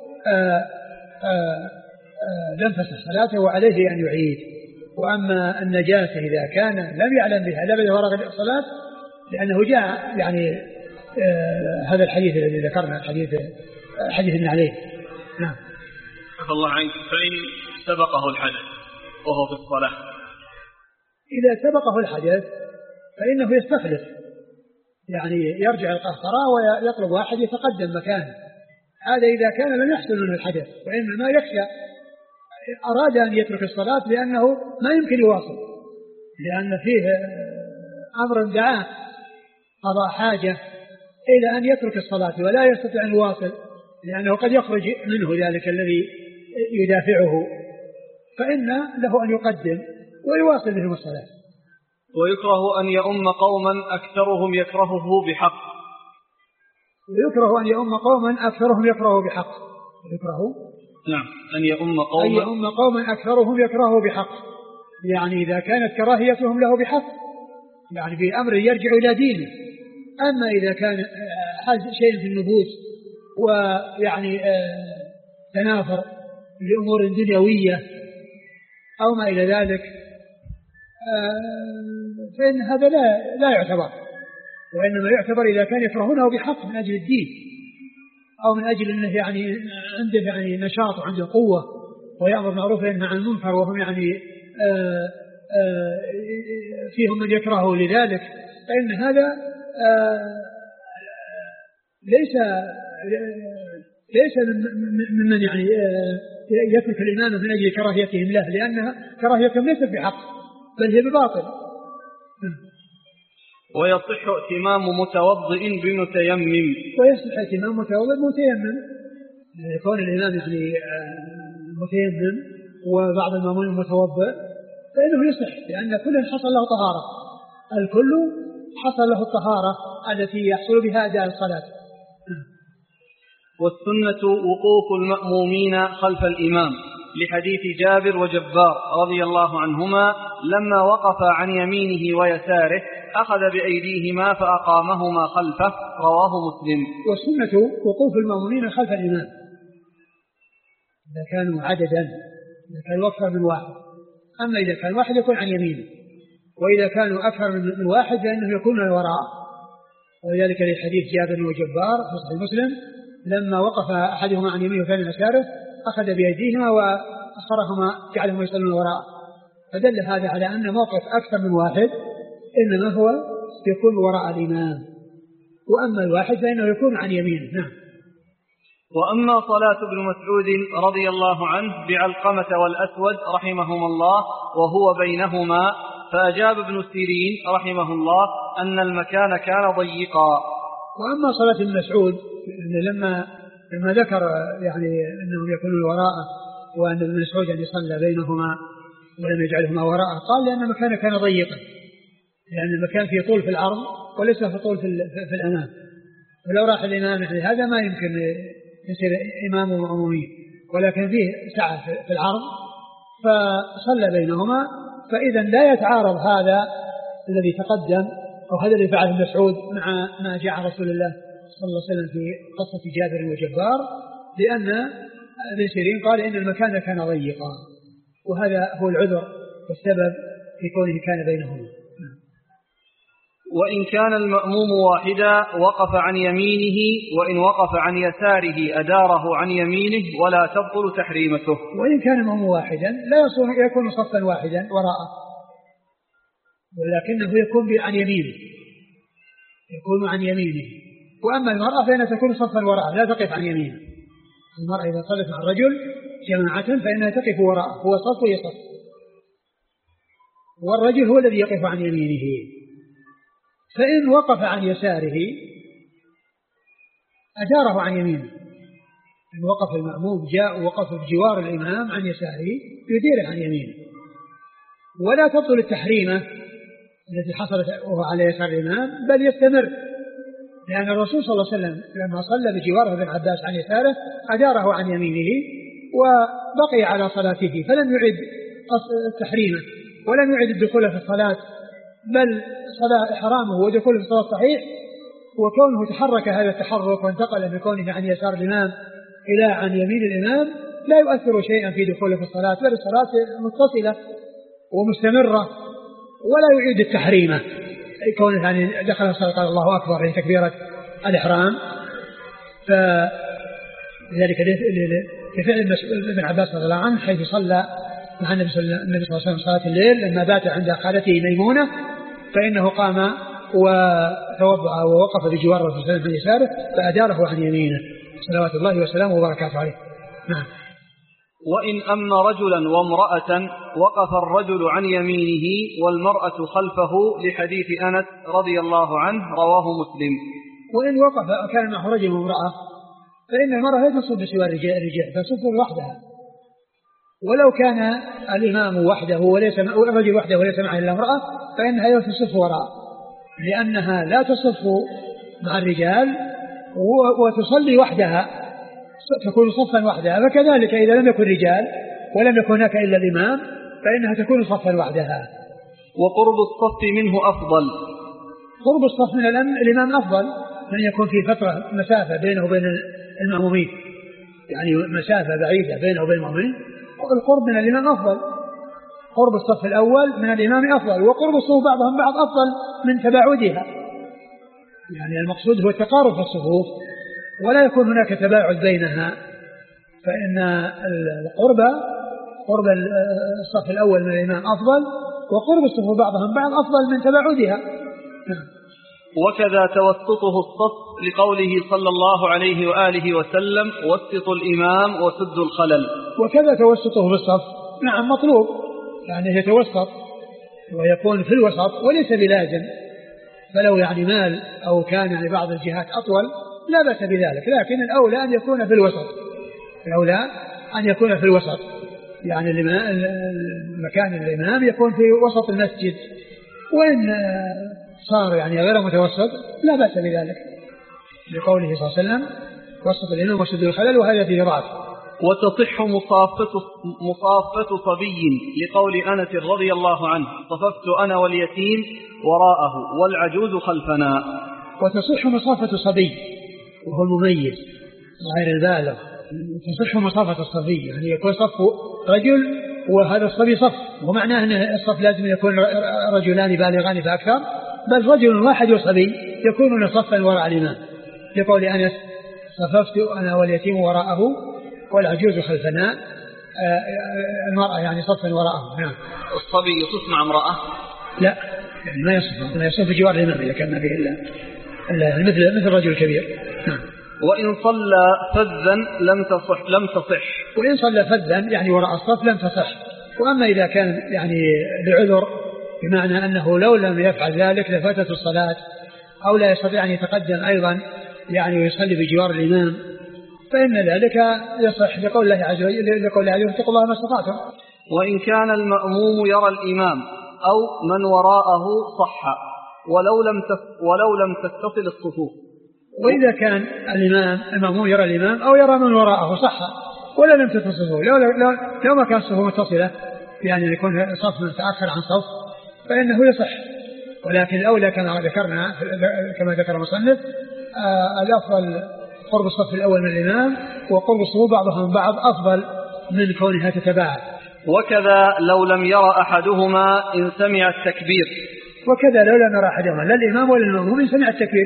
لم تصح صلاته وعليه أن يعيد. وأما النجاسة إذا كان لم يعلم بها لا بعد فراغ الصلاة، لأنه جاء يعني هذا الحديث الذي ذكرنا حديث النعلين. نعم. عفى الله عنك. فإن سبقه الحدث وهو في الصلاة، إذا سبقه الحدث فإنه يستخلف، يعني يرجع القهقرة ويطلب واحد يتقدم مكانه. هذا إذا كان لم يحصل منه الحدث، وإنما يخشى أراد أن يترك الصلاة لأنه ما يمكن يواصل، لأن فيه أمر دعاه قضاء حاجة إلى أن يترك الصلاة ولا يستطيع أن يواصل، لأنه قد يخرج منه ذلك الذي يدافعه، فإن له أن يقدم ويواصل بهم الصلاة. ويكره أن يؤم قوما أكثرهم يكرهه بحق. ويكره أن يؤم قوما أكثرهم يكرهه بحق. يكره نعم أن يؤم قوما أكثرهم يكرهه بحق، يعني إذا كانت كراهيتهم له بحق، يعني بأمر يرجع إلى دينه. أما إذا كان شيء في النفوس ويعني تنافر لأمور دنيوية أو ما إلى ذلك، فإن هذا لا يعتبر، وإنما يعتبر إذا كان يكرهونه بحق من أجل الدين، أو من أجل أنه يعني عنده يعني نشاط وعنده قوة ويأمر بالمعروف وينهى عن المنكر، وهم يعني فيهم من يكرهه لذلك، فإن هذا ليس ممن يعني يترك الإمامة من أجل كراهيتهم له، لأنها كراهيتهم ليست بحق بل هي بباطل. ويصح ائتمام متوضئ بمتيمم. ويصح ائتمام متوضئ بمتيمم، يكون الإمام يعني متيمم وبعض المأمومين متوضئ، فإنه يصح، لأن كل حصل له طهارة، الكل حصل له الطهارة التي يحصل بها أداء الصلاة. والسنة وقوف المأمومين خلف الإمام، لحديث جابر وجبار رضي الله عنهما لما وقف عن يمينه ويساره أخذ بأيديهما فأقامهما خلفه، رواه مسلم. والسنة وقوف المأمومين خلف الإمام إذا كانوا عددا، إذا كانوا أكثر من واحد. أما إذا كان واحد يكون عن يمينه، وإذا كانوا أكثر من واحد فإنهم يكونون وراءه. ولذلك لحديث جابر وجبار في صحيح مسلم لما وقف أحدهما عن يمينه وكان يساره أخذ بأيديهما وأخرهما جعلهما يصلون وراءه. فدل هذا على أن موقف أكثر من واحد إنما هو يكون وراء الإمام، وأما الواحد فإنه يكون عن يمينه. نعم. وأما صلاة ابن مسعود رضي الله عنه بعلقمة والأسود رحمهما الله وهو بينهما، فأجاب ابن سيرين رحمه الله أن المكان كان ضيقا. وأما صلاة ابن مسعود لما ذكر يعني أنهم يكونون وراءه، وأن ابن مسعود يعني صلى بينهما ولم يجعلهما وراءه، قال لأن المكان كان ضيقا، لأن المكان فيه طول في العرض وليس في طول في الأمام، ولو راح الإمام يعني هذا ما يمكن يصير إمام ومأمومين، ولكن فيه سعة في العرض فصلى بينهما. فإذا لا يتعارض هذا الذي تقدم أو هذا اللي فعله ابن مسعود مع ما جاء عن رسول الله صلى الله عليه وسلم في قصة جابر وجبار، لأن ابن سيرين قال إن المكان كان ضيقا، وهذا هو العذر والسبب في كونه كان بينهما. وإن كان المأموم واحدا وقف عن يمينه، وإن وقف عن يساره أداره عن يمينه ولا تبطل تحريمته. وإن كان المأموم واحدا لا يكون صفا واحدا وراءه، ولكنه يكون عن يمينه، يكون عن يمينه. وأما المرأة فإنها تكون صفا وراءه لا تقف عن يمينه. المرأة إذا صلت مع الرجل جماعة فإنها تقف وراءه، هو صف ويصف، والرجل هو الذي يقف عن يمينه. فإن وقف عن يساره أداره عن يمينه. إن وقف المأموم جاء وقف بجوار الإمام عن يساره يديره عن يمينه، ولا تبطل التحريمة التي حصلت وهو على يسار الإمام، بل يستمر، لأن الرسول صلى الله عليه وسلم لما صلى بجوار ابن عباس عن يساره أداره عن يمينه وبقي على صلاته، فلم يعد التحريمة ولم يعد الدخول في الصلاة، بل صلاة إحرامه ودخوله في الصلاة صحيح. وكونه تحرك هذا التحرك وانتقل من كونه عن يسار الإمام إلى عن يمين الإمام لا يؤثر شيئا في دخوله في الصلاة، بل الصلاة متصلة ومستمرة، ولا يعيد التحريمة كونه يعني دخل الصلاة قال الله أكبر يعني تكبيرة الإحرام. فلذلك كفعل ابن عباس رضي الله عنه حيث صلى مع النبي صلى الله عليه وسلم صلاة الليل لما بات عند خالته ميمونة، فإنه قام وتوضأ ووقف بجوار الرسول صلى الله عليه وسلم يساره فأداره عن يمينه صلوات الله وسلامه وبركاته عليه. نعم. وإن أما رجلا وامرأة وقف الرجل عن يمينه والمرأة خلفه، لحديث أنس رضي الله عنه رواه مسلم. وإن وقف كان معه رجل وامرأة فإن المرأة لا تصف بسوى الرجال، تصف لوحدها، ولو كان الإمام وحده وليس الرجل وحده وليس معه إلا امرأة فإنها تصف وراء، لأنها لا تصف مع الرجال وتصلي وحدها، تكون صفا وحدها. فكذلك إذا لم يكن رجال ولم يكن هناك إلا الإمام فإنها تكون صفا وحدها. وقرب الصف منه أفضل. قرب الصف من الإمام أفضل من يكون في فترة مسافة بينه وبين المأمومين، يعني مسافة بعيدة بينه وبين المأمومين. القرب من الإمام أفضل، قرب الصف الأول من الإمام أفضل، وقرب الصفوف بعضهم بعض أفضل من تباعدها. يعني المقصود هو تقارب في الصفوف ولا يكون هناك تباعد بينها، فإن قرب الصف الأول من الإمام أفضل، وقرب الصفوف بعضهم بعض أفضل من تباعدها. وكذا توسطه الصف لقوله صلى الله عليه وآله وسلم وسطوا الإمام وسدوا الخلل. وكذا توسطه في الصف نعم مطلوب، يعني يتوسط ويكون في الوسط وليس بلازم، فلو يعني مال أو كان يعني بعض الجهات أطول لا بأس بذلك، لكن الأولى أن يكون في الوسط، الأولى أن يكون في الوسط، يعني مكان الإمام يكون في وسط المسجد، وإن صار يعني غير متوسط لا بأس بذلك، لقوله صلى الله عليه وسلم وسط الإمام وسد الخلل، وهذا فيه ضعف. وتصح مصافة صبي لقول أنس رضي الله عنه صففت أنا واليتيم وراءه والعجوز خلفنا. وتصح مصافة صبي وهو المميز غير البالغ، تصح مصافة الصبي، يعني يكون صف رجل وهذا الصبي صف، ومعناه أن الصف لازم يكون رجلان بالغان فأكثر، بل رجل واحد وصبي يكونون صفا وراء الإمام، لقول أنس صففت أنا واليتيم وراءه والعجوز خلفنا، المرأة يعني صفا وراءه. نعم. الصبي يصف مع امرأة؟ لا، يعني ما يصف بجوار الإمام إذا كان ما فيه إلا مثل الرجل الكبير. نعم. وإن صلى فذا لم تصح. وإن صلى فذا يعني وراء الصف لم تصح. وأما إذا كان يعني لعذر، بمعنى أنه لو لم يفعل ذلك لفاتت الصلاة، أو لا يستطيع أن يتقدم أيضا يعني ويصلي بجوار الإمام، فإن ذلك يصح لقول الله عز وجل اتقوا الله ما استطعتم. وإن كان المأموم يرى الإمام أو من وراءه صح ولو لم تتصل الصفوف. وإذا كان المأموم يرى الإمام أو يرى من وراءه صح ولا لم تتصل الصفوف، لو ما كان الصفوف متصلة يعني يكون صف متأخر عن صف فإنه يصح، ولكن الأولى كما ذكرنا كما ذكر المصنف الأفضل قرب الصف الأول من الإمام، وقرب الصفوف بعضها من بعض أفضل من كونها تتباعد. وكذا لو لم يرى أحدهما إن سمع التكبير. وكذا لو لم يرى أحدهما لا الإمام ولا المأموم إن سمع التكبير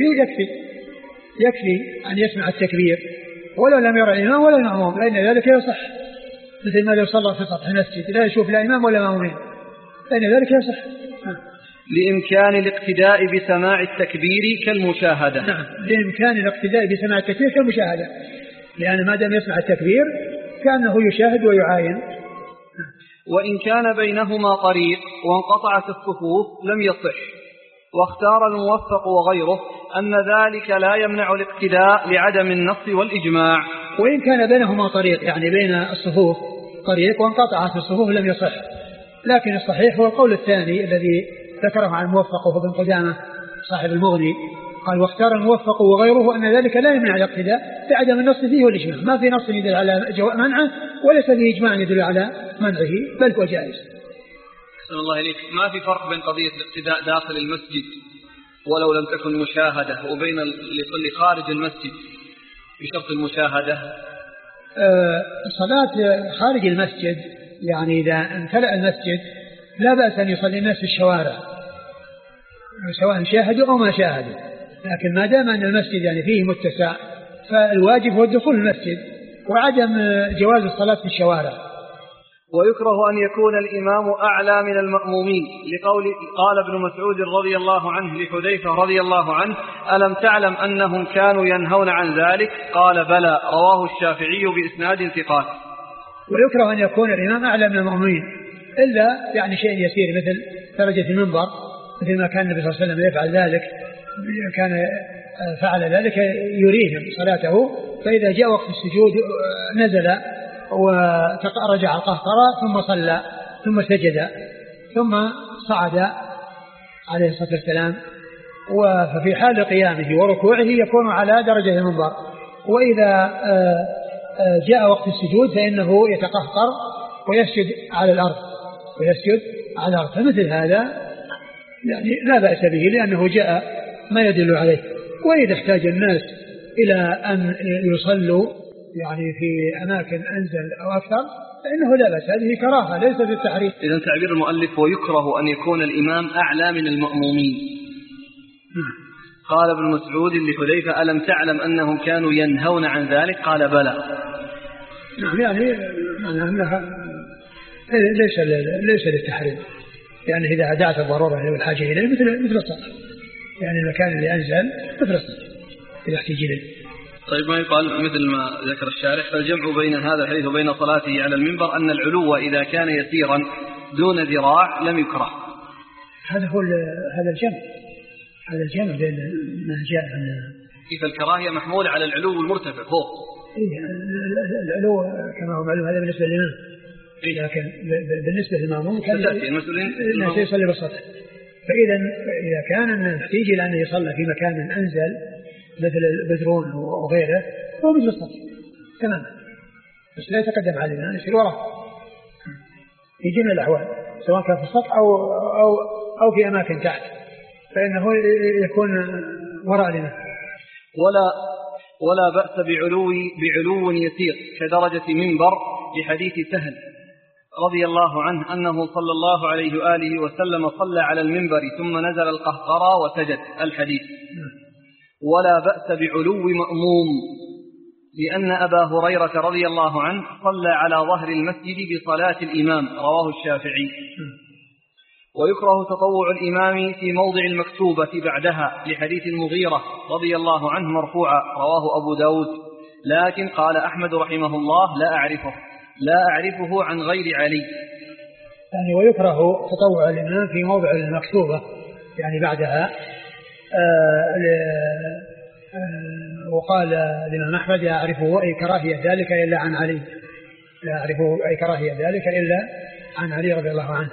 يكفي أن يسمع التكبير، ولو لم يرى الإمام ولا المأموم، لأن ذلك يصح، مثل ما لو صلى في سطح المسجد لا يشوف لا إمام ولا مأمومين، لأن ذلك يصح. لإمكان الاقتداء بسماع التكبير كالمشاهدة. نعم، لإمكان الاقتداء بسماع التكبير كالمشاهدة، لأن ما دام يسمع التكبير كأنه يشاهد ويعاين. وإن كان بينهما طريق وانقطعت الصفوف لم يصح. واختار الموفق وغيره أن ذلك لا يمنع الاقتداء لعدم النص والإجماع. وإن كان بينهما طريق يعني بين الصفوف طريق وانقطعت الصفوف لم يصح، لكن الصحيح هو القول الثاني الذي ذكره عن الموفق وهو ابن قدامة صاحب المغني، قال واختار الموفق وغيره أن ذلك لا يمنع الاقتداء لعدم النص فيه والإجماع، ما في نص يدل على منعه وليس فيه إجماع يدل على منعه، بل هو جائز. أحسن الله إليك. ما في فرق بين قضية الاقتداء داخل المسجد ولو لم تكن مشاهدة وبين اللي يصلي خارج المسجد بشرط المشاهدة؟ الصلاة خارج المسجد يعني إذا امتلأ المسجد لا بأس أن يصلي الناس في الشوارع سواء شاهدوا أو ما شاهدوا، لكن ما دام أن المسجد يعني فيه متسع فالواجب هو الدخول المسجد وعدم جواز الصلاة في الشوارع. ويكره أن يكون الإمام أعلى من المأمومين لقول قال ابن مسعود رضي الله عنه لحذيفة رضي الله عنه ألم تعلم أنهم كانوا ينهون عن ذلك؟ قال بلى، رواه الشافعي بإسناد ثقات. ويكره أن يكون الإمام أعلى من المأمومين إلا يعني شيء يسير مثل درجة المنبر، مثل ما كان النبي صلى الله عليه وسلم يفعل ذلك، كان فعل ذلك يريهم صلاته، فإذا جاء وقت السجود نزل ورجع القهقرة ثم صلى ثم سجد ثم صعد عليه الصلاة والسلام، وفي حال قيامه وركوعه يكون على درجة المنبر، وإذا جاء وقت السجود فإنه يتقهقر ويسجد على الأرض ويسجد على الأرض. فمثل هذا يعني لا بأس به لأنه جاء ما يدل عليه. وإذا احتاج الناس إلى أن يصلوا يعني في أماكن أنزل أو أكثر فإنه لا بأس، هذه كراهة ليس بالتحريم. إذن تعبير المؤلف ويكره أن يكون الإمام أعلى من المأمومين. قال ابن مسعود لحذيفة ألم تعلم أنهم كانوا ينهون عن ذلك؟ قال بلى. يعني أنها ليس للتحريم، يعني إذا دعت الضرورة والحاجة إليه مثل الصلاة، يعني المكان اللي أنزل مثل الصلاة إذا احتاج إليه. طيب ما يقال مثل ما ذكر الشارح فالجمع بين هذا الحديث وبين صلاته على المنبر أن العلو إذا كان يسيرا دون ذراع لم يكره. هذا الجمع بين ما جاء عن كيف الكراهية محمولة على العلو المرتفع فوق. العلو كما هو معلوم هذا بالنسبة للإمام، لكن بالنسبة للمأموم كان يصلي بالسطح. فإذا كان نحتاج إلى أن يصلى في مكان أنزل مثل البدرون وغيره هو مثل السطح تمام، بس لا يتقدم على الإمام، يصير وراه في جميع الأحوال سواء كان في السطح أو في أماكن تحت، فإنه يكون وراء الإمام. ولا بأس بعلو يسير كدرجة منبر لحديث سهل رضي الله عنه أنه صلى الله عليه وآله وسلم صلى على المنبر ثم نزل القهقرى وسجد الحديث. ولا بأس بعلو مأموم لأن أبا هريرة رضي الله عنه صلى على ظهر المسجد بصلاة الإمام رواه الشافعي. ويكره تطوع الإمام في موضع المكتوبة بعدها لحديث المغيرة رضي الله عنه مرفوعا رواه أبو داود، لكن قال أحمد رحمه الله لا أعرفه عن غير علي. يعني ويكره تطوع الإمام في موضع المكتوبة يعني بعدها. وقال الإمام أحمد لا أعرفه أي كراهية ذلك إلا عن علي، لا أعرفه أي كراهية ذلك إلا عن علي رضي الله عنه.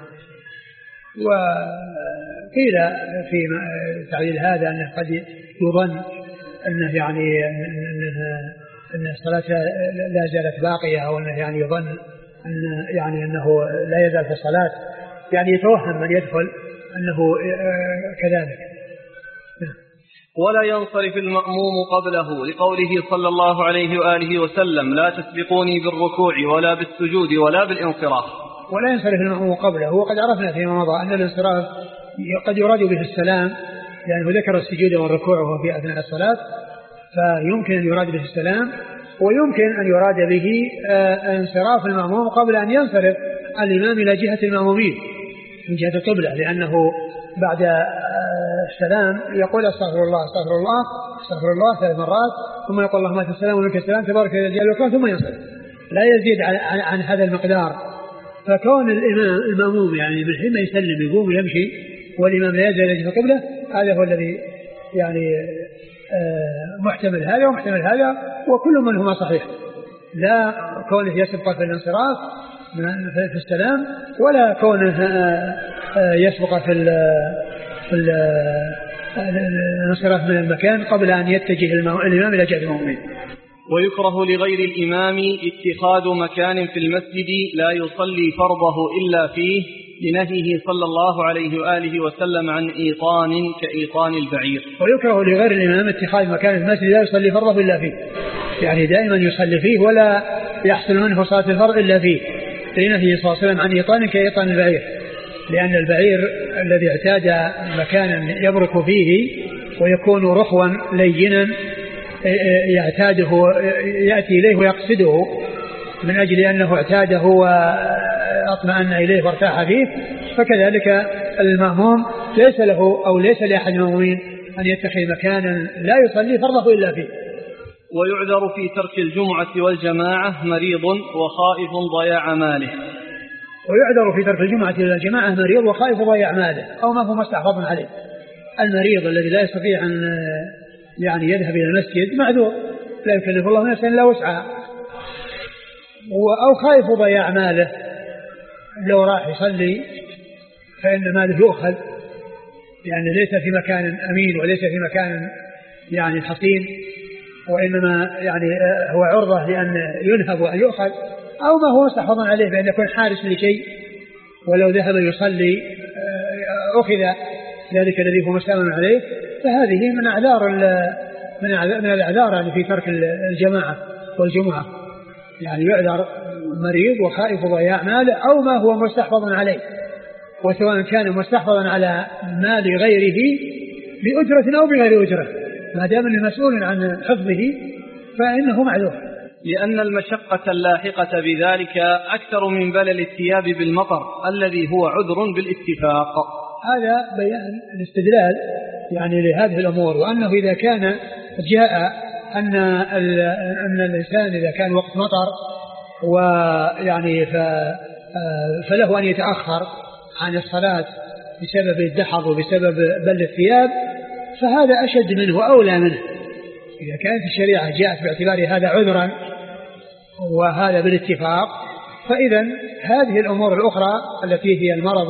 وقيل في تعليل هذا أنه قد يظن أنه يعني أن الصلاة لا زالت باقية، أو أنه يعني يظن أن يعني أنه لا يزال في الصلاة، يعني يتوهم من يدخل أنه كذلك. ولا ينصرف المأموم قبله لقوله صلى الله عليه وآله وسلم لا تسبقوني بالركوع ولا بالسجود ولا بالانصراف. ولا ينصرف المأموم قبله، وقد عرفنا فيما مضى أن الانصراف قد يراد به السلام، لأنه ذكر السجود والركوع وهو في أثناء الصلاة، فيمكن أن يراد به السلام، ويمكن أن يراد به انصراف المأموم قبل أن ينصرف الإمام إلى جهة المأمومين من جهة القبلة، لأنه بعد السلام يقول استغفر الله استغفر الله استغفر الله 3 مرات، ثم يقول اللهم أنت السلام ومنك السلام تبارك يا ذا الجلال والإكرام، ثم ينصرف، لا يزيد عن هذا المقدار. فكون المأموم يعني من حين ما يسلم يقوم ويمشي والإمام لا يزال يجي في القبلة، هذا هو الذي يعني محتمل هذا ومحتمل هذا، وكل منهما صحيح، لا كونه يسبق في الانصراف في السلام، ولا كونه يسبق في الانصراف من المكان قبل أن يتجه الإمام إلى جهة المؤمنين. ويكره لغير الإمام اتخاذ مكان في المسجد لا يصلي فرضه إلا فيه لنهيه صلى الله عليه وآله وسلم عن إيطان كإيطان البعير. ويكره لغير الإمام اتخاذ مكان في المسجد لا يصلي فرضه إلا فيه، يعني دائما يصلي فيه ولا يحصل منه صلاة الفرض إلا فيه، لنهيه صلى الله عليه وسلم عن إيطان كإيطان البعير، لأن البعير الذي اعتاد مكانا يبرك فيه ويكون رخوا لينا يعتاده يأتي إليه ويقصده من أجل أنه اعتاده وأطمأن إليه وارتاح فيه، فكذلك المأموم ليس له أو ليس لأحد المأمومين أن يتخذ مكانا لا يصلي فرضه إلا فيه. ويعذر في ترك الجمعة والجماعة مريض وخائف ضياع ماله. ويعذر في ترك الجمعة والجماعة مريض وخائف ضياع ماله أو ما هو مستحفظ عليه. المريض الذي لا يستطيع أن يعني يذهب إلى المسجد معذور، لا يكلف الله نفسا إلا وسعها. أو خائف ضياع ماله، لو راح يصلي فإن ماله يؤخذ، يعني ليس في مكان أمين وليس في مكان يعني حصين، وإنما يعني هو عرضة لأن ينهب وأن يؤخذ، أو ما هو مستحفظ عليه بأن يكون حارس لشيء ولو ذهب يصلي أخذ ذلك الذي هو مستأمن عليه، فهذه من الأعذار يعني في ترك الجماعة والجمعة، يعني يعذر مريض وخائف ضياع ماله أو ما هو مستحفظ عليه، وسواء كان مستحفظا على مال غيره بأجرة أو بغير أجرة، ما دام المسؤول عن حفظه فإنه معذور. لأن المشقة اللاحقة بذلك أكثر من بلل الثياب بالمطر الذي هو عذر بالاتفاق. هذا بيان الاستدلال يعني لهذه الأمور، وأنه إذا كان جاء أن الإنسان إذا كان وقت مطر ويعني فله أن يتأخر عن الصلاة بسبب الدحض وبسبب بل الثياب، فهذا أشد منه وأولى منه. إذا كانت الشريعة جاءت باعتبار هذا عذرا وهذا بالاتفاق، فإذا هذه الأمور الأخرى التي هي المرض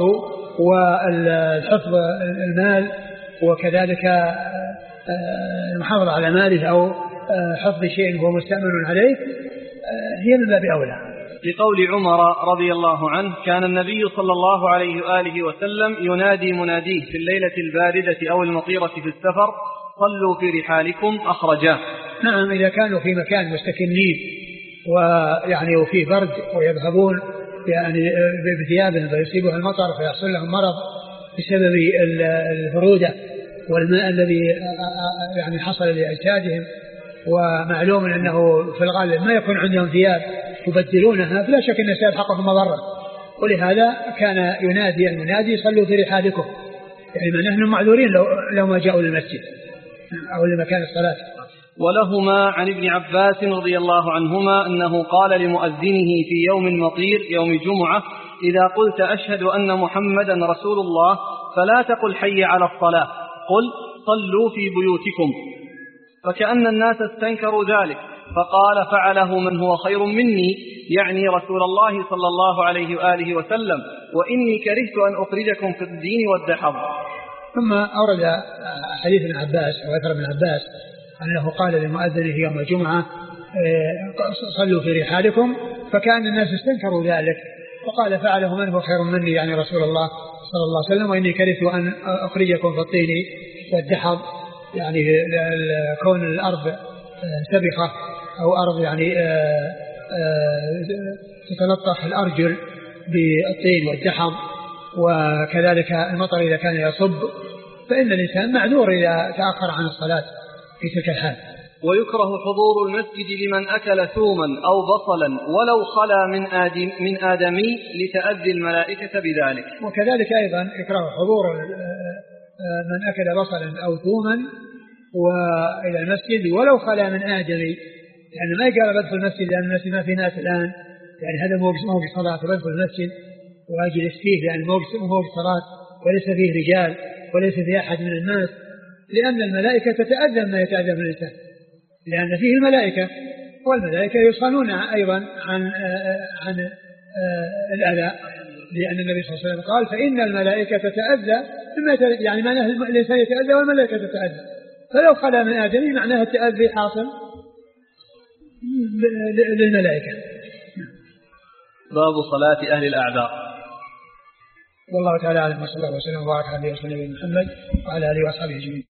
والحفظ المال وكذلك المحافظة على ماله أو حفظ شيء هو مستأمن عليه هي من باب أولى. لقول عمر رضي الله عنه: كان النبي صلى الله عليه وآله وسلم ينادي مناديه في الليلة الباردة أو المطيرة في السفر: صلوا في رحالكم، أخرجاه. نعم، إذا كانوا في مكان مستكنين ويعني وفيه برد ويذهبون يعني بثيابهم فيصيبها المطر فيحصل لهم مرض بسبب البرودة والماء الذي يعني حصل لأجسادهم، ومعلوم أنه في الغالب ما يكون عندهم ثياب يبدلونها، فلا شك أن سيلحقهم مضرة. ولهذا كان ينادي المنادي: صلوا في رحالكم، يعني ما نحن معذورين لو ما جاءوا للمسجد أو لمكان الصلاة. ولهما عن ابن عباس رضي الله عنهما أنه قال لمؤذنه في يوم مطير يوم جمعة: إذا قلت أشهد أن محمدا رسول الله فلا تقل حي على الصلاة، قل صلوا في بيوتكم. فكأن الناس استنكروا ذلك، فقال: فعله من هو خير مني، يعني رسول الله صلى الله عليه وآله وسلم، وإني كرهت أن أخرجكم في الدين والدحض. ثم أورد حديث ابن عباس وأثر ابن عباس أنه قال للمؤذن يوم الجمعة: صلوا في رحالكم، فكأن الناس استنكروا ذلك، وقال: فعله من هو خير مني، يعني رسول الله صلى الله عليه وسلم، وإني كرهت أن أخرجكم في الطين والدحض، يعني كون الأرض سبخة أو أرض يعني تتلطخ الأرجل بالطين والدحض، وكذلك المطر إذا كان يصب، فإن الإنسان معذور إذا تأخر عن الصلاة في تلك الحال. ويكره حضور المسجد لمن أكل ثوما أو بصلا ولو خلا من آدمي لتأذي الملائكة بذلك. وكذلك أيضا يكره حضور من أكل بصلا أو ثوما وإلى المسجد ولو خلا من آدمي، يعني ما يقال بدخل المسجد لأن المسجد ما في ناس الآن، يعني هذا موقف صلاة، بدخل المسجد وأجلس فيه لأن موقف صلاة وليس فيه رجال وليس فيه أحد من الناس، لأن الملائكة تتأذى ما يتأذى من الإنسان، لأن فيه الملائكة، والملائكة يصانون أيضا عن الأذى، لأن النبي صلى الله عليه وسلم قال: فإن الملائكة تتأذى مما يعني معناه الإنسان يتأذى والملائكة تتأذى، فلو خلا من آدم معناه التأذي حاصل للملائكة. باب صلاة أهل الأعذار. والله تعالى أعلم، وصلى الله وسلم وبارك على نبينا محمد وعلى آله وأصحابه أجمعين.